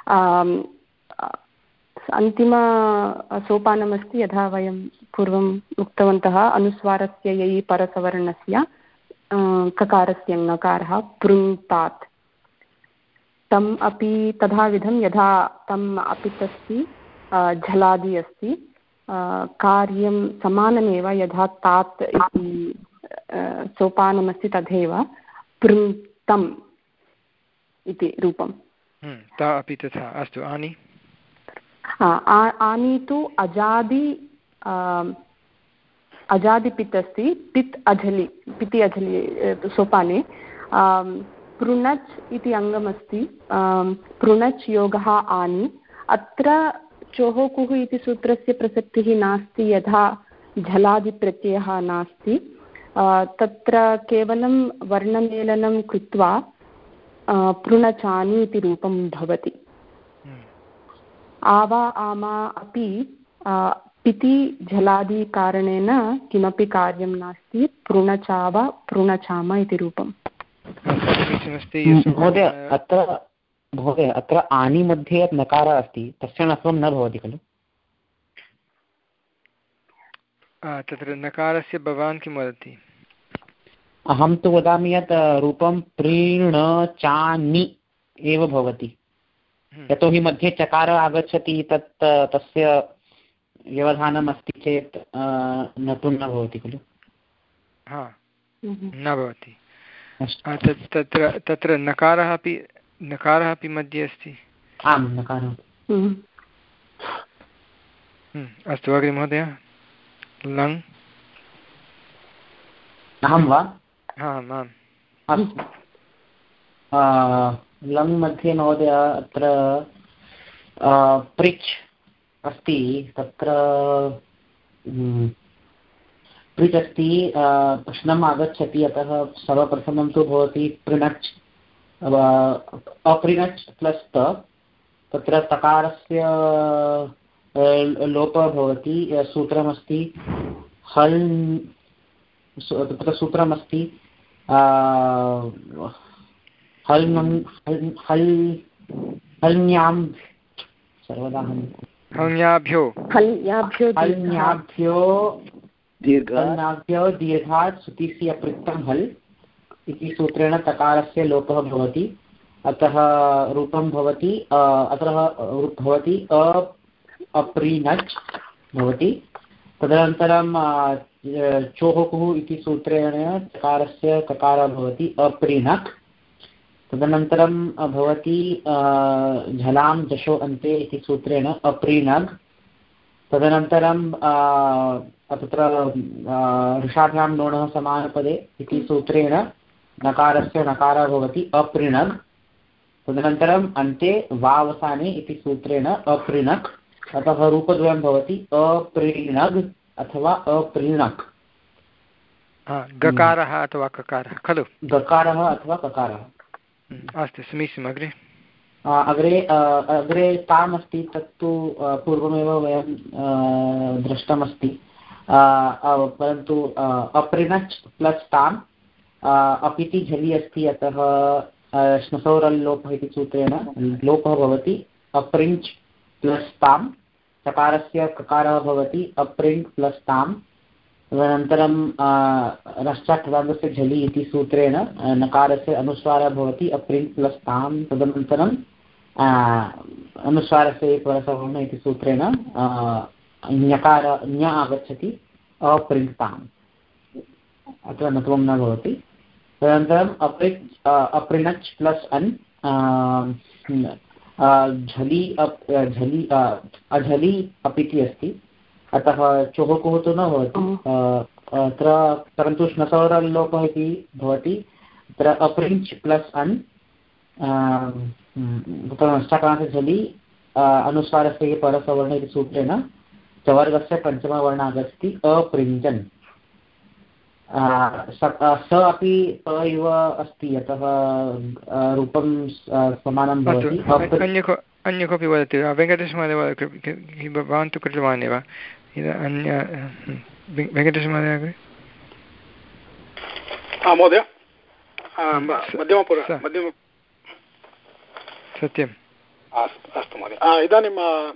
अन्तिमसोपानमस्ति, यथा वयं पूर्वम् उक्तवन्तः, अनुस्वारस्य यै परसवर्णस्य ककारस्य ङकारः पृङ्क्तात्। तम् अपि तथाविधं यथा तम् अपित् अस्ति, झलादि अस्ति, कार्यं समानमेव। यथा तात् इति सोपानमस्ति तथैव पृङ्क्तम् इति रूपम्। ता अपि तथा। अस्तु। आनि आनि तु अजादि अजादिपित् अस्ति, पित् अझलि पिति अझलि सोपाने। पृणच् इति अङ्गमस्ति, पृणच् योगः आनि। अत्र चोहोकुः इति सूत्रस्य प्रसक्तिः नास्ति, यथा झलादिप्रत्ययः नास्ति। तत्र केवलं वर्णमेलनं कृत्वा पृणचानि इति रूपं भवति। आवा आमा अपि पिति झलादिकारणेन किमपि कार्यं नास्ति, पृणचाव पृणचाम इति रूपम्। महोदय, अत्र महोदय अत्र आनि मध्ये यत् नकारः अस्ति तस्य नत्वं न भवति खलु? तत्र नकारस्य भवान् किं वदति? अहं तु वदामि यत् रूपं प्रीणचानि एव भवति। यतोहि मध्ये चकारः आगच्छति, तत् तस्य व्यवधानम् अस्ति चेत् न तु न भवति खलु? हा, न भवति। तत्र तत्र नकारः अपि नकारः अपि मध्ये अस्ति। आम्, नकारः। अस्तु अग्रे महोदय। लङ् अहं वा? आम् आम्। अस्तु। लङ् मध्ये महोदय अत्र पृच् अस्ति। तत्र पृच् अस्ति, प्रश्नम् आगच्छति, अतः सर्वप्रथमं तु भवति पृणच् अपृणच् प्लस् त। तत्र तकारस्य लोपः भवति। सूत्रमस्ति हल्, तत्र सूत्रमस्ति हल् हल् हल्न्यां सर्वदा हल्न्याभ्यो हल्न्याभ्यो हल्न्याभ्यो दीर्घाभ्यो दीर्घात् सुतिस्य अपृक्तं हल् इति सूत्रेण तकारस्य लोपः भवति। अतः रूपं भवति अत्र भवति अप्रीनच् भवति। तदनन्तरं चोहोकुः इति सूत्रेण चकारस्य ककारः भवति अप्रीणक्। तदनन्तरं भवति झलां जशो अन्ते इति सूत्रेण अप्रीणग्। तदनन्तरं तत्र ऋषाभ्यां नोणः समानपदे इति सूत्रेण नकारस्य नकारः भवति अप्रीणग्। तदनन्तरम् अन्ते वावसाने इति सूत्रेण अप्रीणक्। अतः रूपद्वयं भवति अप्रीणग् अथवा अप्रीणक्। गकारः अथवा ककारः खलु? गकारः अथवा ककारः। अस्तु समीचीनम्। अग्रे अग्रे अग्रे ताम् अस्ति, तत्तु पूर्वमेव वयं दृष्टमस्ति, परन्तु अप्रीणच् प्लस् ताम् अपिति झलि अस्ति, अतः श्नसौरल्लोपः इति सूत्रेण लोपः भवति अप्रिञ्च् प्लस् ताम्। चकारस्य ककारः भवति अप्रिण् प्लस् ताम्। तदनन्तरं रश्चात्वादस्य झलि इति सूत्रेण नकारस्य अनुस्वारः भवति अप्रिण् प्लस् ताम्। तदनन्तरं अनुस्वारस्य परसवर्णः इति सूत्रेण ञकार ञ आगच्छति अप्रिण्ताम्, अत्र नत्वं न भवति। तदनन्तरम् अपृ अप्रिणच् प्लस् अन् झलि झलि अझलि अपिति अस्ति, अतः चोहोकुः तु न भवति अत्र, परन्तु श्नसौरल्लोपः इति भवति। अत्र अप्रिञ्च् प्लस् अन् चकारस्य झलि अनुस्वारस्य परसवर्णः इति सूत्रेण चवर्गस्य पञ्चमवर्णः आगच्छति अप्रिञ्जन्। स अपि प इव अस्ति, अतः रूपं समानं भवति। अन्य कोऽपि वदति वा? वेङ्कटेशमहोदय भवान् तु कृतवान् एव। अन्य वेङ्कटेशमहोदय अग्रे। महोदय मध्यमपुर मध्यम सत्यम्। अस्तु अस्तु महोदय। इदानीं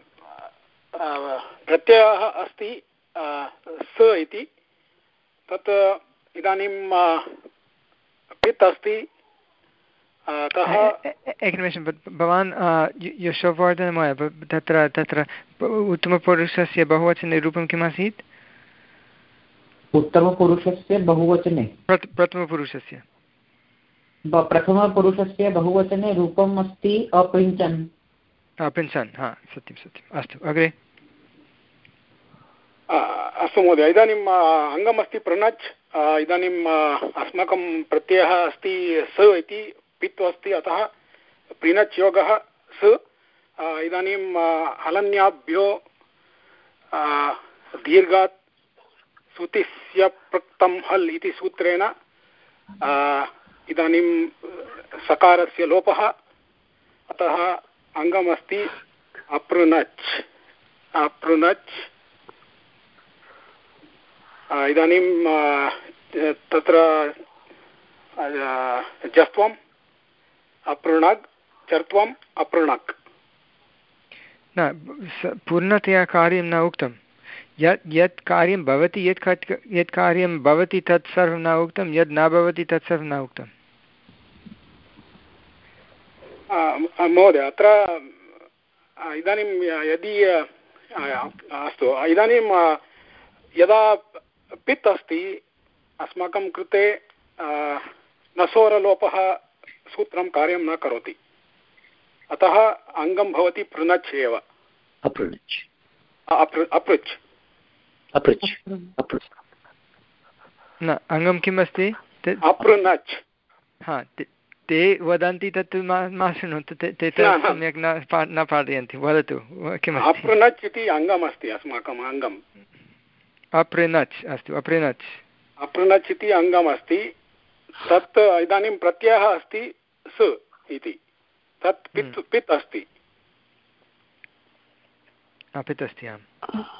प्रत्ययः अस्ति स इति, तत् इदानीं पित् अस्ति, अतः एकनिमेषं भवान् यशोवर्धन महोदय, तत्र तत्र उत्तमपुरुषस्य बहुवचने रूपं किम् आसीत्? उत्तमपुरुषस्य बहुवचने प्रथमपुरुषस्य प्रथमपुरुषस्य बहुवचने रूपम् अस्ति अप्रिञ्चन्। अप्रिञ्चन्, हा सत्यं सत्यम्। अस्तु अग्रे। अस्तु महोदय, इदानीम् अङ्गमस्ति प्रणच्। इदानीम् अस्माकं प्रत्ययः अस्ति स इति, पित्व अस्ति, अतः प्रीणच् योगः स। इदानीं हलन्याभ्यो दीर्घात् सुतिस्य पृक्तं हल् इति सूत्रेण इदानीं सकारस्य लोपः, अतः अङ्गमस्ति अप्रुनच् अप्रुनच्। इदानीं तत्र जस्त्वम् अप्रुणग्, चर्त्वम् अप्रुणक्। न पूर्णतया कार्यं न उक्तं। यत् यत् कार्यं भवति, यत् यत् कार्यं भवति तत् सर्वं न उक्तं, यद् न भवति तत् सर्वं न उक्तं। महोदय अत्र इदानीं यदि अस्तु, इदानीं यदा पित् अस्ति अस्माकं कृते नसोरलोपः सूत्रं कार्यं न करोति, अतः अङ्गं भवति पृणच् एव। अपृणच् अपृच् अपृच् न अङ्गं किम् अस्ति? अपृणच्। हा, ते वदन्ति तत् मा शृणोतु, ते सम्यक् न न पाठयन्ति। वदतु किमस्ति? अपृणच् इति अङ्गमस्ति अस्माकम् अङ्गम्। अप्रिणच्, अस्तु अप्रिणच् अप्रिणच् इति अङ्गमस्ति। तत् इदानीं प्रत्ययः अस्ति स इति, तत् पित् पित् अस्ति। पित् अस्ति, आम्।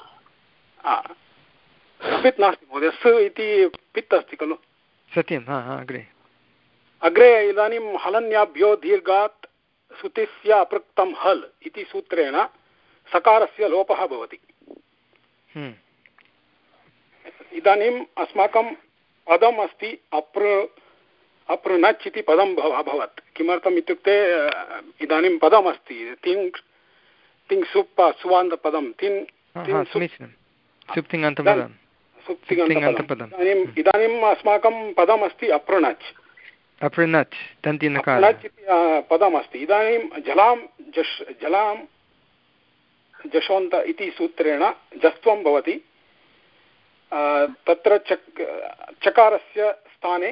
पित् नास्ति महोदय, स इति पित् अस्ति खलु? सत्यं, हा हा। अग्रे अग्रे इदानीं हलन्याभ्यो दीर्घात् सुतिस्य अपृक्तं हल् इति सूत्रेण सकारस्य लोपः भवति। इदानीम् अस्माकं पदम् अस्ति अप्र अप्रुनच् इति पदं अभवत्। किमर्थम् इत्युक्ते इदानीं पदमस्ति तिङ् तिङ् सुप् सुवान्तपदं तिङ् तिङ् सुप्तिङन्तपदं सुप्तिङन्तपदम् इदानीम् इदानीम् अस्माकं पदमस्ति अपृणच् अपृणच् दन्तिनकार इति पदमस्ति। इदानीं जलां जश् जलां जशोन्त इति सूत्रेण जस्त्वं भवति। तत्र चक् चकारस्य स्थाने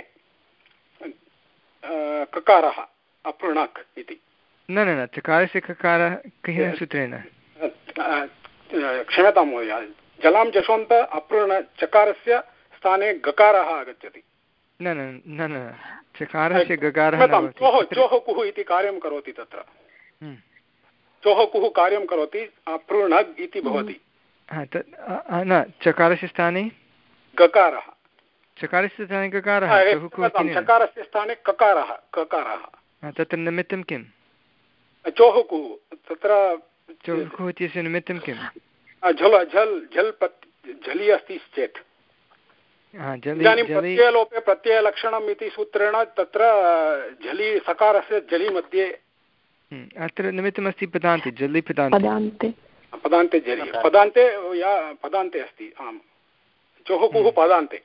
ककारः अपृणक् इति। न न न चकारस्य ककारः केन सूत्रेण? क्षम्यतां महोदय, जलां जशोन्त अपृण चकारस्य स्थाने गकारः आगच्छति। न न न न चकारस्य गकारः चोः चोः कुः इति कार्यं करोति तत्र। चोः कुः कार्यं करोति, अपृणग् इति भवति। न चकारस्य स्थाने गकारः, चकारस्य स्थाने गकारः, चकारस्य स्थाने ककारः ककारः। तत्र निमित्तं किं? चोः कुः तत्र चोः कुः इत्यस्य निमित्तं किं? झल झल् झल् झलि अस्ति चेत् इदानीं प्रत्ययलोपे प्रत्ययलक्षणम् इति सूत्रेण तत्र झलि सकारस्य झलि मध्ये अत्र निमित्तमस्ति पदान्ते, झलि पदान्ते पदान्ते झलि पदान्ते या पदान्ते अस्ति। आम्, चोः कुः पदान्ते।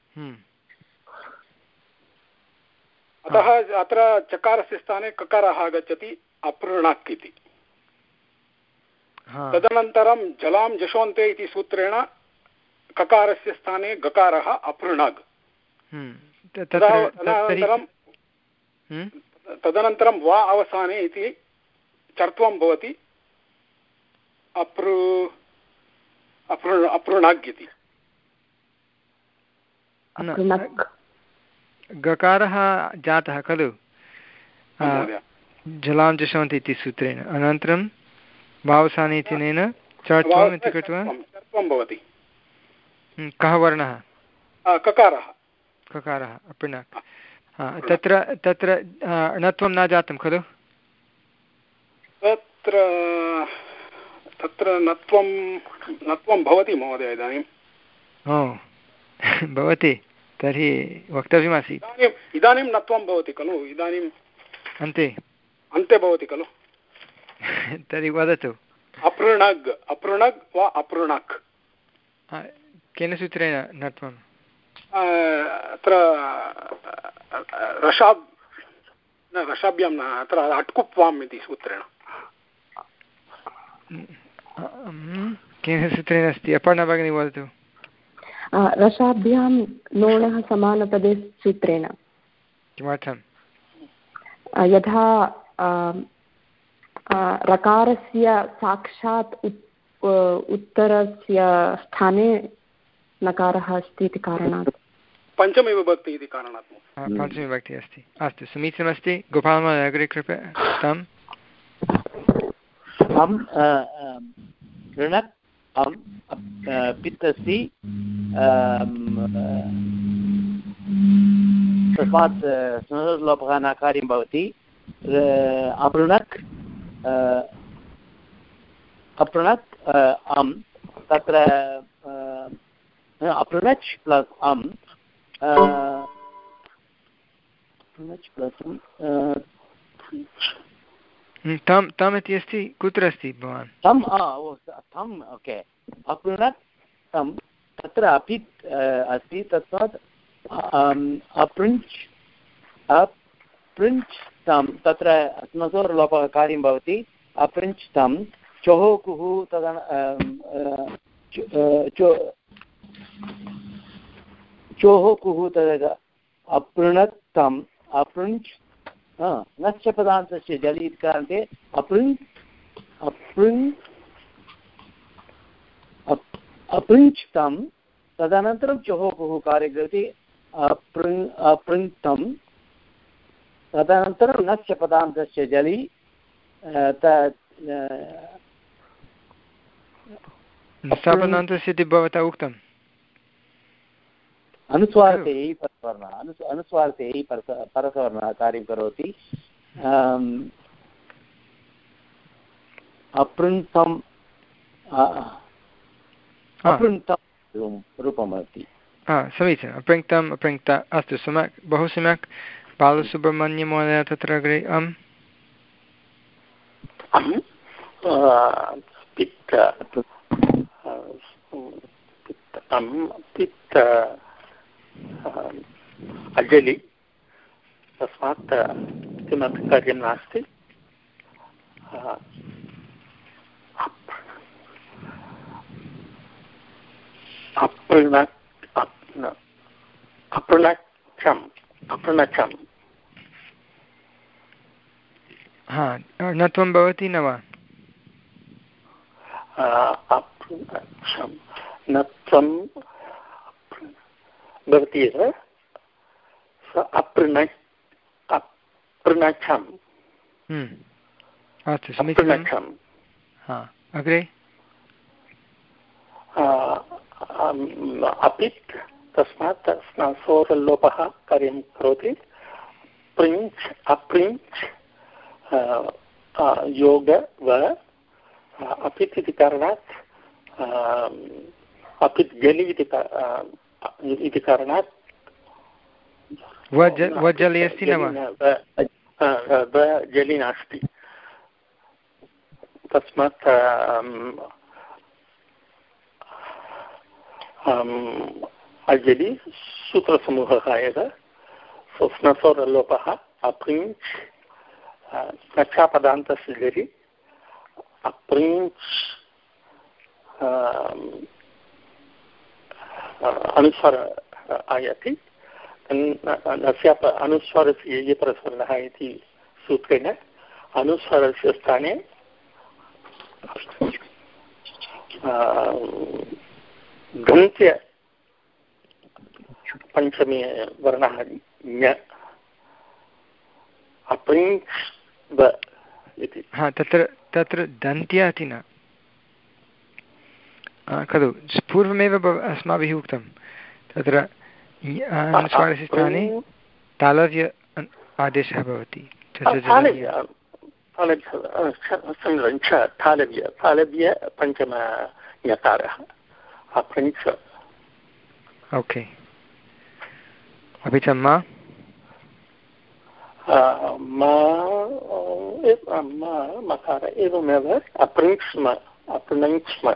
अतः अत्र चकारस्य स्थाने ककारः आगच्छति, अपृणक् इति। तदनन्तरं जलां जशोन्ते इति सूत्रेण ककारस्य स्थाने गकारः अपृणग्। तदनन्तरं तदनन्तरं वा अवसाने इति चर्त्वं भवति, अप्रू अप्रू अपृणग् इति। गकारः जातः खलु जलां जशोन्ति इति सूत्रेण, अनन्तरं वावसाने इत्यनेन चर्त्वम् इति कृत्वा चर्त्वं भवति। कः वर्णः? ककारः ककारः अपृणक्। तत्र तत्र णत्वं न जातं खलु? तत्र तत्र नत्वं नत्वं भवति महोदय इदानीम्। ओ भवति, तर्हि वक्तव्यमासीत्। इदानीम् इदानीं नत्वं भवति खलु? इदानीम् अन्ते अन्ते भवति खलु? तर्हि वदतु। अपृणग् अपृणग् वा अपृणक्। केन सूत्रेण नत्वम्? अत्र रसाब् न रसाभ्यां न, अत्र अट्कुप्वाम् इति सूत्रेण। केन सूत्रेण अस्ति? अपर्णा भगिनी वदतु। रसाभ्यां नोणः समानपदे सूत्रेण। किमर्थं? यथा रकारस्य साक्षात् उत्तरस्य स्थाने नकारः अस्ति इति कारणात्, पञ्चमीविभक्ति इति कारणात् पञ्चमीविभक्तिः अस्ति। अस्तु, समीचीनमस्ति। गोपालमहोदय अग्रे कृपया। अम् ऋणक् अम् पित् अस्ति, तस्मात् स्मृतिलोपः न कार्यं भवति। अपृणक् अपृणक् अम्, तत्र अपृणच् प्लस् अम् अपृणच् प्लस् तम् तम् इति अस्ति, कुत्र अस्ति भवान्? तम् तम् ओके। अपृणक् तं, तत्र अपित् अस्ति, तस्मात् अपृञ्च् अपृञ्च् तं, तत्र स्मसोर्लोपः कार्यं भवति। अपृञ्च् तं चोः कुः तदन चोः कुः तद अपृणक् तं अपृञ्च् नश्च पदान्तस्य जलि इत्कारणते अपृञ् अपृञ् अपृञ्च् तं, तदनन्तरं चोः कुः कार्यं भवति अपृञ् अपृञ्क्तं, तदनन्तरं नश्च पदान्तस्य जलि नष्टापदान्तस्य इति भवता उक्तम्। अनुस्वारते हि परसवर्णः अनु अनुस्वारते हि परस परसवर्णः कार्यं करोति। अपृङ्क्तम् अपृङ्क्तं रूपम् अस्ति। समीचीनम्। अपृङ्क्तम् अपृङ्क्ता, अस्तु, सम्यक्, बहु सम्यक्। बालसुब्रह्मण्यमहोदय तत्र अग्रे। अम् पित् अजलि तस्मात् किमपि कार्यं नास्ति। अपृणचम् अपृणचम् हा नत्वं भवति न वा? अपृणचम् नत्वं भवति एव अपृण अपृणचम् अस्तु समीचीनम्। हा अग्रे अपित् तस्मात् स्नासोरल्लोपः कार्यं करोति। प्रिञ्च् अप्रिञ्च् योग व अपित् इति कारणात् अपित् जलि इति कारणात् जलि अस्ति न वा? जलि नास्ति तस्मात् अजलि सूत्रसमूहः एव। स्नसोरल्लोपः अप्रिञ्च् स्नक्षापदान्तस्य जलि अप्रिञ्च् अनुस्वार आयाति। नस्य अनुस्वारस्य ये परस्वरः इति सूत्रेण अनुस्वारस्य स्थाने घन्त्य पञ्चमी वर्णः ञ अप्रिञ्च् ब इति। हा तत्र तत्र दन्त्य इति न खलु पूर्वमेव अस्माभिः उक्तं तत्र अनुस्वारस्य स्थाने तालव्य आदेशः भवति। तालव्य तालव्य पञ्चम ञकारः अप्रिञ्च्। ओके अपि च मा मकार एवमेव अप्रिञ्च्म अप्रिञ्च्म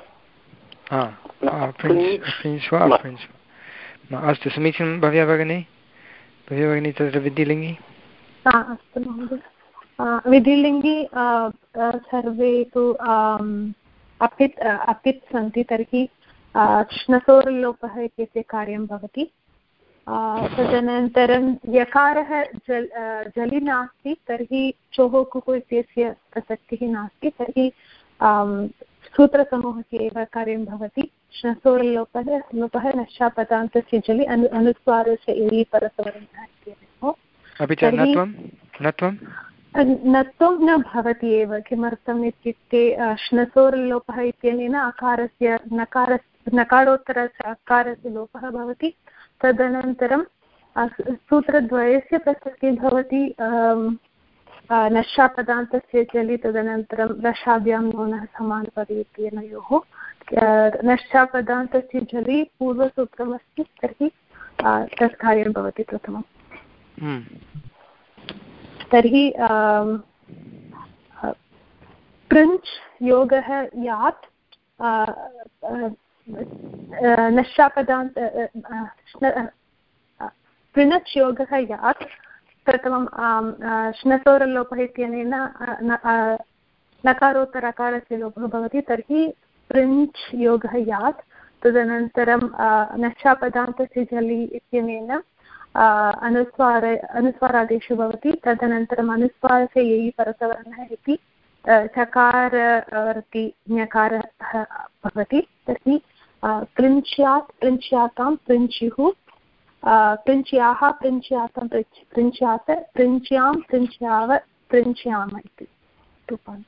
अस्तु समीचीनं। भव्या भगिनी भव्या भगिनी तत्र विधिलिङ्गि। अस्तु महोदय। विधिलिङ्गि सर्वे तु अपित् अपित् सन्ति तर्हि श्नसोर्लोपः इत्यस्य कार्यं भवति। तदनन्तरं यकारः जल् जलि नास्ति तर्हि चोः कुः इत्यस्य प्रसक्तिः नास्ति तर्हि सूत्रसमूहस्य एव कार्यं भवति। श्नसोर्लोपः लोपः नश्चापदान्तस्य जलि अनु अनुस्वारस्य एरि परसवर्णः इत्यनेन। अपि च नत्वं नत्वं नत्वं न भवति एव। किमर्थम् इत्युक्ते श्नसोर्लोपः इत्यनेन अकारस्य नकार नकारोत्तरस्य अकारस्य लोपः भवति। तदनन्तरं सूत्रद्वयस्य प्रसक्तिः भवति नश्चापदान्तस्य जलि तदनन्तरं रसाभ्यां नोनः समानपदे इत्यनयोः। नश्चापदान्तस्य जलि पूर्वसूत्रमस्ति तर्हि तत् कार्यं भवति प्रथमं। तर्हि पृञ्च् योगः यात् नश्चापदान्त पृणच् योगः यात् प्रथमं श्नसोरल्लोपः इत्यनेन नकारोत्तरकारस्य लोपः भवति तर्हि पृञ्च् योगः यात्। तदनन्तरं नश्चापदान्तस्य जलि इत्यनेन अनुस्वार अनुस्वारादेशो भवति। तदनन्तरम् अनुस्वारस्य ययि परसवर्णः इति चकारवर्ति ञकारः भवति। तर्हि पृञ्च्यात् पृञ्च्यातां पृञ्च्युः पृञ्च्याः पृञ्च्यातं पृञ्च्यात पृञ्च्यां पृञ्च्याव पृञ्च्याम इति रूपाणि।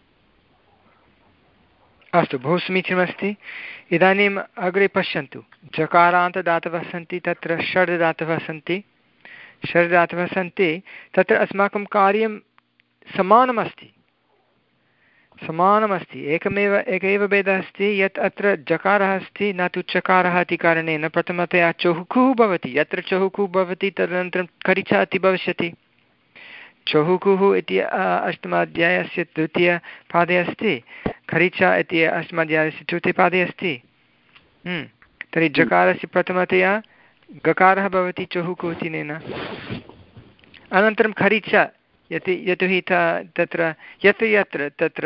अस्तु बहु समीचीनमस्ति। इदानीम् अग्रे पश्यन्तु। जकारान्तदातवः सन्ति तत्र षड् दातवः सन्ति षड् दातवः सन्ति तत्र अस्माकं कार्यं समानमस्ति समानमस्ति एकमेव एक एव भेदः अस्ति यत् अत्र जकारः अस्ति न तु चकारः इति कारणेन प्रथमतया चहुकुः भवति। यत्र चहुकुः भवति तदनन्तरं करिचा इति भविष्यति। चहुकुः इति अष्टमाध्यायस्य तृतीयपादे अस्ति, खरिचा इति अष्टमाध्यायस्य चतुर्थपादे अस्ति। तर्हि जकारस्य प्रथमतया गकारः भवति चहुकुः इत्यनेन। अनन्तरं खरिच यत् यतोहि तत्र यत्र यत्र तत्र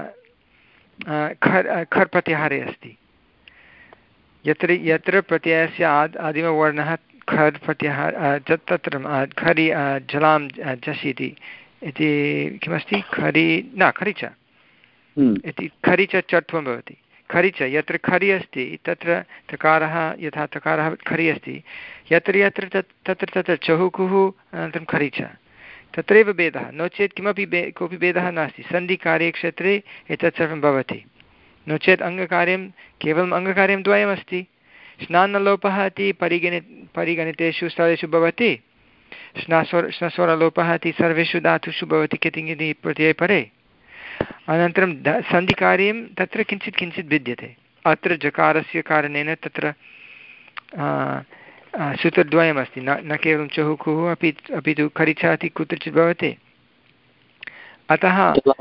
खर् खर् प्रत्याहारे अस्ति, यत्र यत्र प्रत्ययस्य आद् आदिमवर्णः खर् प्रत्याहार तत्र खरि जलां जषिति इति किमस्ति खरि न खरिच इति खरिच चत्वं भवति। खरिच यत्र खरि अस्ति तत्र तकारः यथा तकारः खरि अस्ति, यत्र यत्र तत् तत्र तत्र चहुकुः अनन्तरं खरिच, तत्रैव भेदः, नो चेत् किमपि भे कोऽपि भेदः नास्ति। सन्धिकार्यक्षेत्रे एतत् सर्वं भवति, नो चेत् अङ्गकार्यं केवलम् अङ्गकार्यं द्वयमस्ति। स्नानलोपः इति परिगणि परिगणितेषु स्थलेषु भवति, स्नास्वर स्नस्वरलोपः इति सर्वेषु धातुषु भवति कितिङि प्रत्यये परे। अनन्तरं द सन्धिकार्यं तत्र किञ्चित् किञ्चित् भिद्यते। अत्र जकारस्य कारणेन तत्र सूत्रद्वयमस्ति, न न केवलं चहुकुः अपि अपि तु खरिचा इति कुत्रचित् भवति। अतः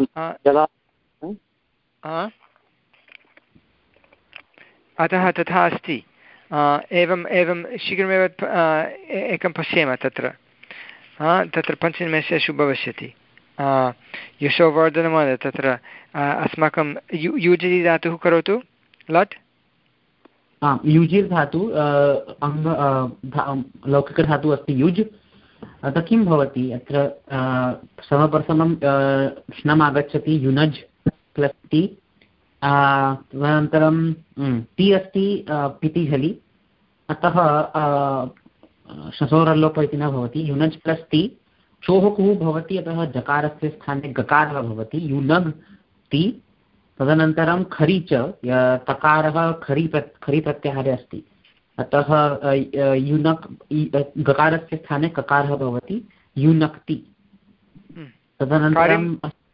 अतः तथा अस्ति। एवम् एवं शीघ्रमेव एकं पश्येम तत्र तत्र पञ्चनिमेषेषु भविष्यति। यशोवर्धनमहोदय तत्र अस्माकं यु युजि धातुः करोतु। लट् युजिर् धातु अङ्ग लौकिकधातुः अस्ति युज्। अतः किं भवति अत्र समप्रथमं श्नम् आगच्छति युनज् प्लस् ति, तदनन्तरं ति अस्ति पिति झलि, अतः शसोरल्लोप इति न भवति। युनज् प्लस् ति चोः कुः भवति, अतः जकारस्य स्थाने गकारः भवति युनग् ति। तदनन्तरं खरि च तकारः खरि प्र खरि प्रत्याहारे अस्ति, अतः युनक् गकारस्य स्थाने ककारः भवति युनक्ति। तदनन्तरं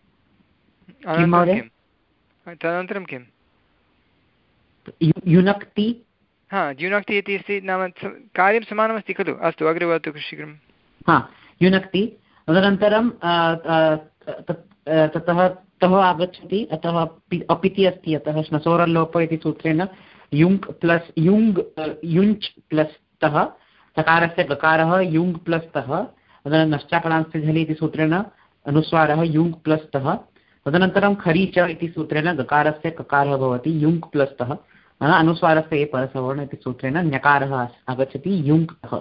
तदनन्तरं किं युनक्ति, हा युनक्ति इति अस्ति, नाम कार्यं समानमस्ति खलु। अस्तु अग्रे वदतु शीघ्रं। हा युनक्ति। तदनन्तरं ततः तः आगच्छति, अतः अपिति अस्ति, अतः श्नसोरल्लोप इति सूत्रेण युङ् प्लस् युङ् युञ्च् प्लस् तः, तकारस्य गकारः युङ् प्लस् तः, तदनन्तरं नश्चापलांस्य झलि इति सूत्रेण अनुस्वारः युङ् प्लस् तः। तदनन्तरं खरि च इति सूत्रेण गकारस्य ककारः भवति युङ् प्लस् तः, अनुस्वारस्य ये परसवर्ण इति सूत्रेण ञकारः आगच्छति युङ् तः।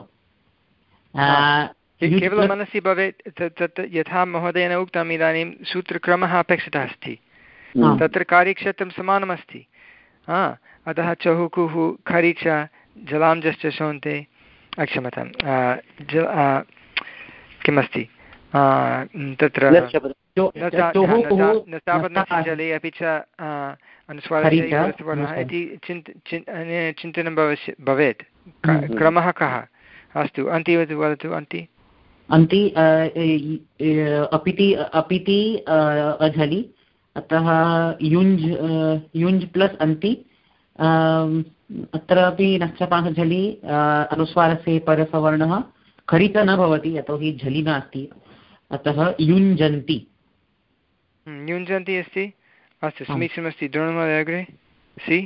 केवलं मनसि भवेत् तत् यथा महोदयेन उक्तम्, इदानीं सूत्रक्रमः अपेक्षितः अस्ति, तत्र कार्यक्षेत्रं समानमस्ति। हा अतः चहुकुः खरि च जलां जश्च शोन्ते, क्षम्यतां किमस्ति तत्र जले अपि च अनुस्वारः इति चिन्तनं भवस्य भवेत्। क्रमः कः? अस्तु अन्ति वदतु। अन्ति अन्ति अपिति अपिति अझलि, अतः युञ्ज् युञ्ज् प्लस् अन्ति। अत्रापि नश्चपाः झलि, अनुस्वारस्य परसवर्णः खरित न भवति यतोहि झलि नास्ति, अतः युञ्जन्ति। युञ्जन्ति अस्ति। अस्तु समीचीनमस्ति। द्रोणमहोदय अग्रे सि।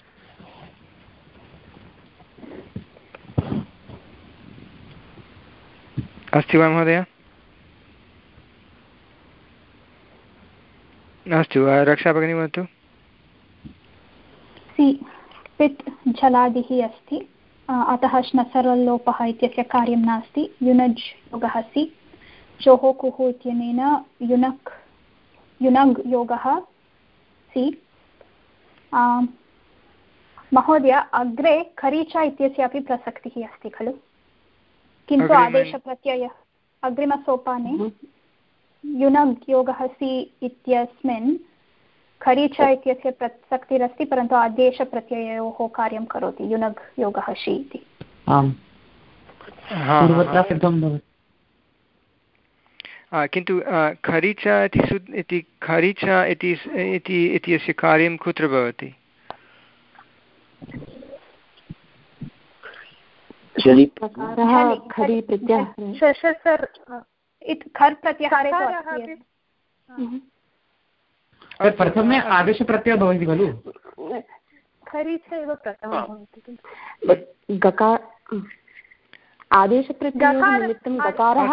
अस्ति वा महोदय? अस्तु रक्षा भगिनी वदतु। सि पित् झलादिः अस्ति, अतः श्नसरल्लोपः इत्यस्य कार्यं नास्ति। युनज् योगः सि, चोः कुः इत्यनेन युनक् युनग् योगः सि। महोदय अग्रे खरीचा इत्यस्यापि प्रसक्तिः अस्ति खलु, किन्तु आदेशप्रत्ययः अग्रिमसोपाने युनग् योगः सि इत्यस्मिन् खरीच इत्यस्य प्रसक्तिरस्ति, परन्तु आदेशप्रत्यययोः कार्यं करोति युनग् योगः शि इति। किन्तु खरीच इति खरीच इति इत्यस्य कार्यं कुत्र भवति? प्रथमे आदेशप्रत्ययः भवति खलु। खरि च एव प्रथमं भवति। गकार आदेशप्रत्ययनिमित्तं गकारः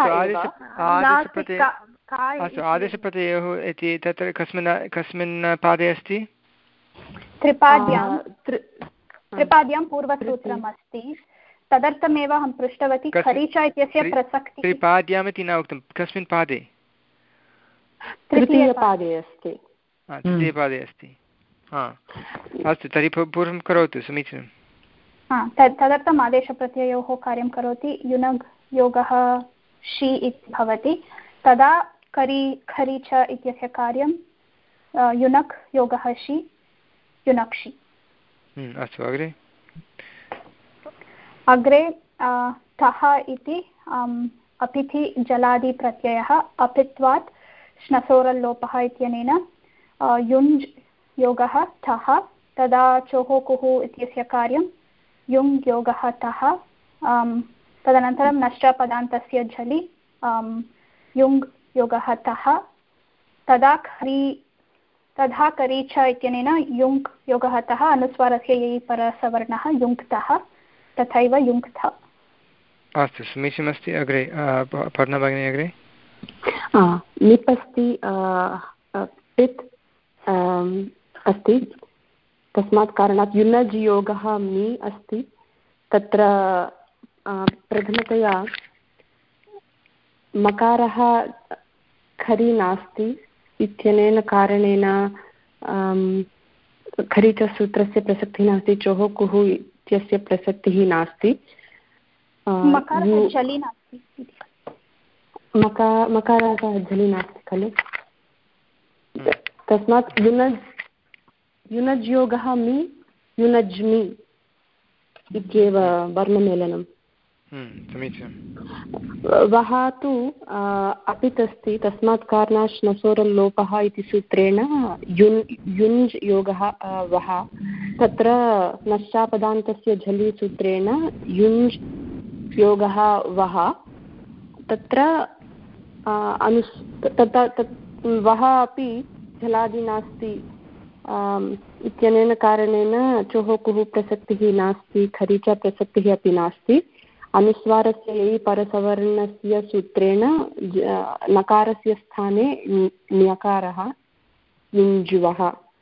अस्तु आदेशप्रत्ययोः इति तत्र कस्मिन् कस्मिन् पादे अस्ति? त्रिपाद्यां त्रिपाद्यां पूर्वसूत्रम् अस्ति, तदर्थमेव अहं पृष्टवती खरीच इत्यस्य प्रसक्तिः। त्रिपाद्याम् इति न उक्तं, कस्मिन् पादे? तृतीयपादे अस्ति। तृतीयपादे अस्ति, हा अस्तु तर्हि पूर्वं करोतु, समीचीनं। हा तदर्थम् आदेशप्रत्ययोः कार्यं करोति, युनग् योगः षि इति भवति, तदा करि खरि च इत्यस्य कार्यं युनक् योगः षि युनक्षि। अस्तु अग्रे अग्रे तः इति अपिथि जलादिप्रत्ययः अपित्वात् श्नसोरल्लोपः इत्यनेन युञ्ज् योगः तः, तदा चोः कुः इत्यस्य कार्यं युङ् योगः तः, तदनन्तरं नश्चपदान्तस्य झलि युङ् योगः तः, तदा खरि तथा करि च इत्यनेन युङ्क् योगः तः, अनुस्वारस्य ययि परसवर्णः युङ्क्तः, तथैव युङ्क्थ। अस्तु समीचीनमस्ति। अग्रे पठना भगिनी अग्रे। निप् अस्ति, पित् अस्ति, तस्मात् कारणात् युनज् योगः मि अस्ति, तत्र प्रथमतया मकारः खरि नास्ति इत्यनेन कारणेन खरि च सूत्रस्य प्रसक्तिः नास्ति, चोः कुः इत्यस्य प्रसक्तिः नास्ति, मकारः झलि नास्ति खलु, तस्मात् युनज् युनज् योगः मि युनज्मि इत्येव वर्णमेलनं। वः तु अपित् अस्ति, तस्मात् कारणात् श्नसोरल्लोपः इति सूत्रेण युन् युञ्ज् योगः वः, तत्र नश्चापदान्तस्य झलि सूत्रेण युञ्ज् योगः वः, तत्र अनुस् तत् वः अपि झलादि नास्ति इत्यनेन कारणेन चोः कुः प्रसक्तिः नास्ति, खरि च प्रसक्तिः अपि नास्ति, अनुस्वारस्य ययि परसवर्णस्य सूत्रेण नकारस्य स्थाने ण्यकारः युञ्ज्वः,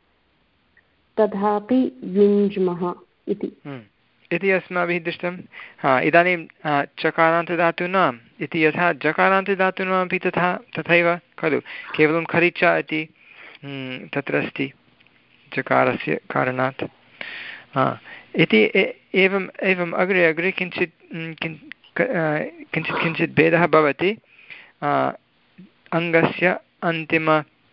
तथापि युञ्ज्मः इति इति अस्माभिः दृष्टं। हा इदानीं चकारान्तदातूनाम् इति यथा जकारान्तदातूनामपि तथा तथैव खलु, केवलं खरि च इति तत्र अस्ति चकारस्य कारणात्। हा इति एवम् एवम् अग्रे अग्रे किञ्चित् किञ्चित् किञ्चित् भेदः भवति अङ्गस्य अन्तिम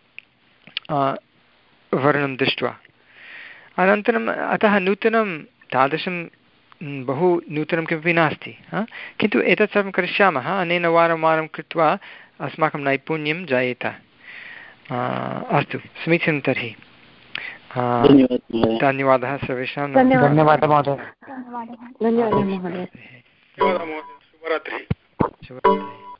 वर्णं दृष्ट्वा। अनन्तरम् अतः नूतनं तादृशं बहु नूतनं किमपि नास्ति, किन्तु एतत् सर्वं करिष्यामः, अनेन वारं वारं कृत्वा अस्माकं नैपुण्यं जायेत। अस्तु समीचीनं तर्हि धन्यवादः सर्वेषां। धन्यवादः महोदय। धन्यवादः महोदय। शुभरात्रिः।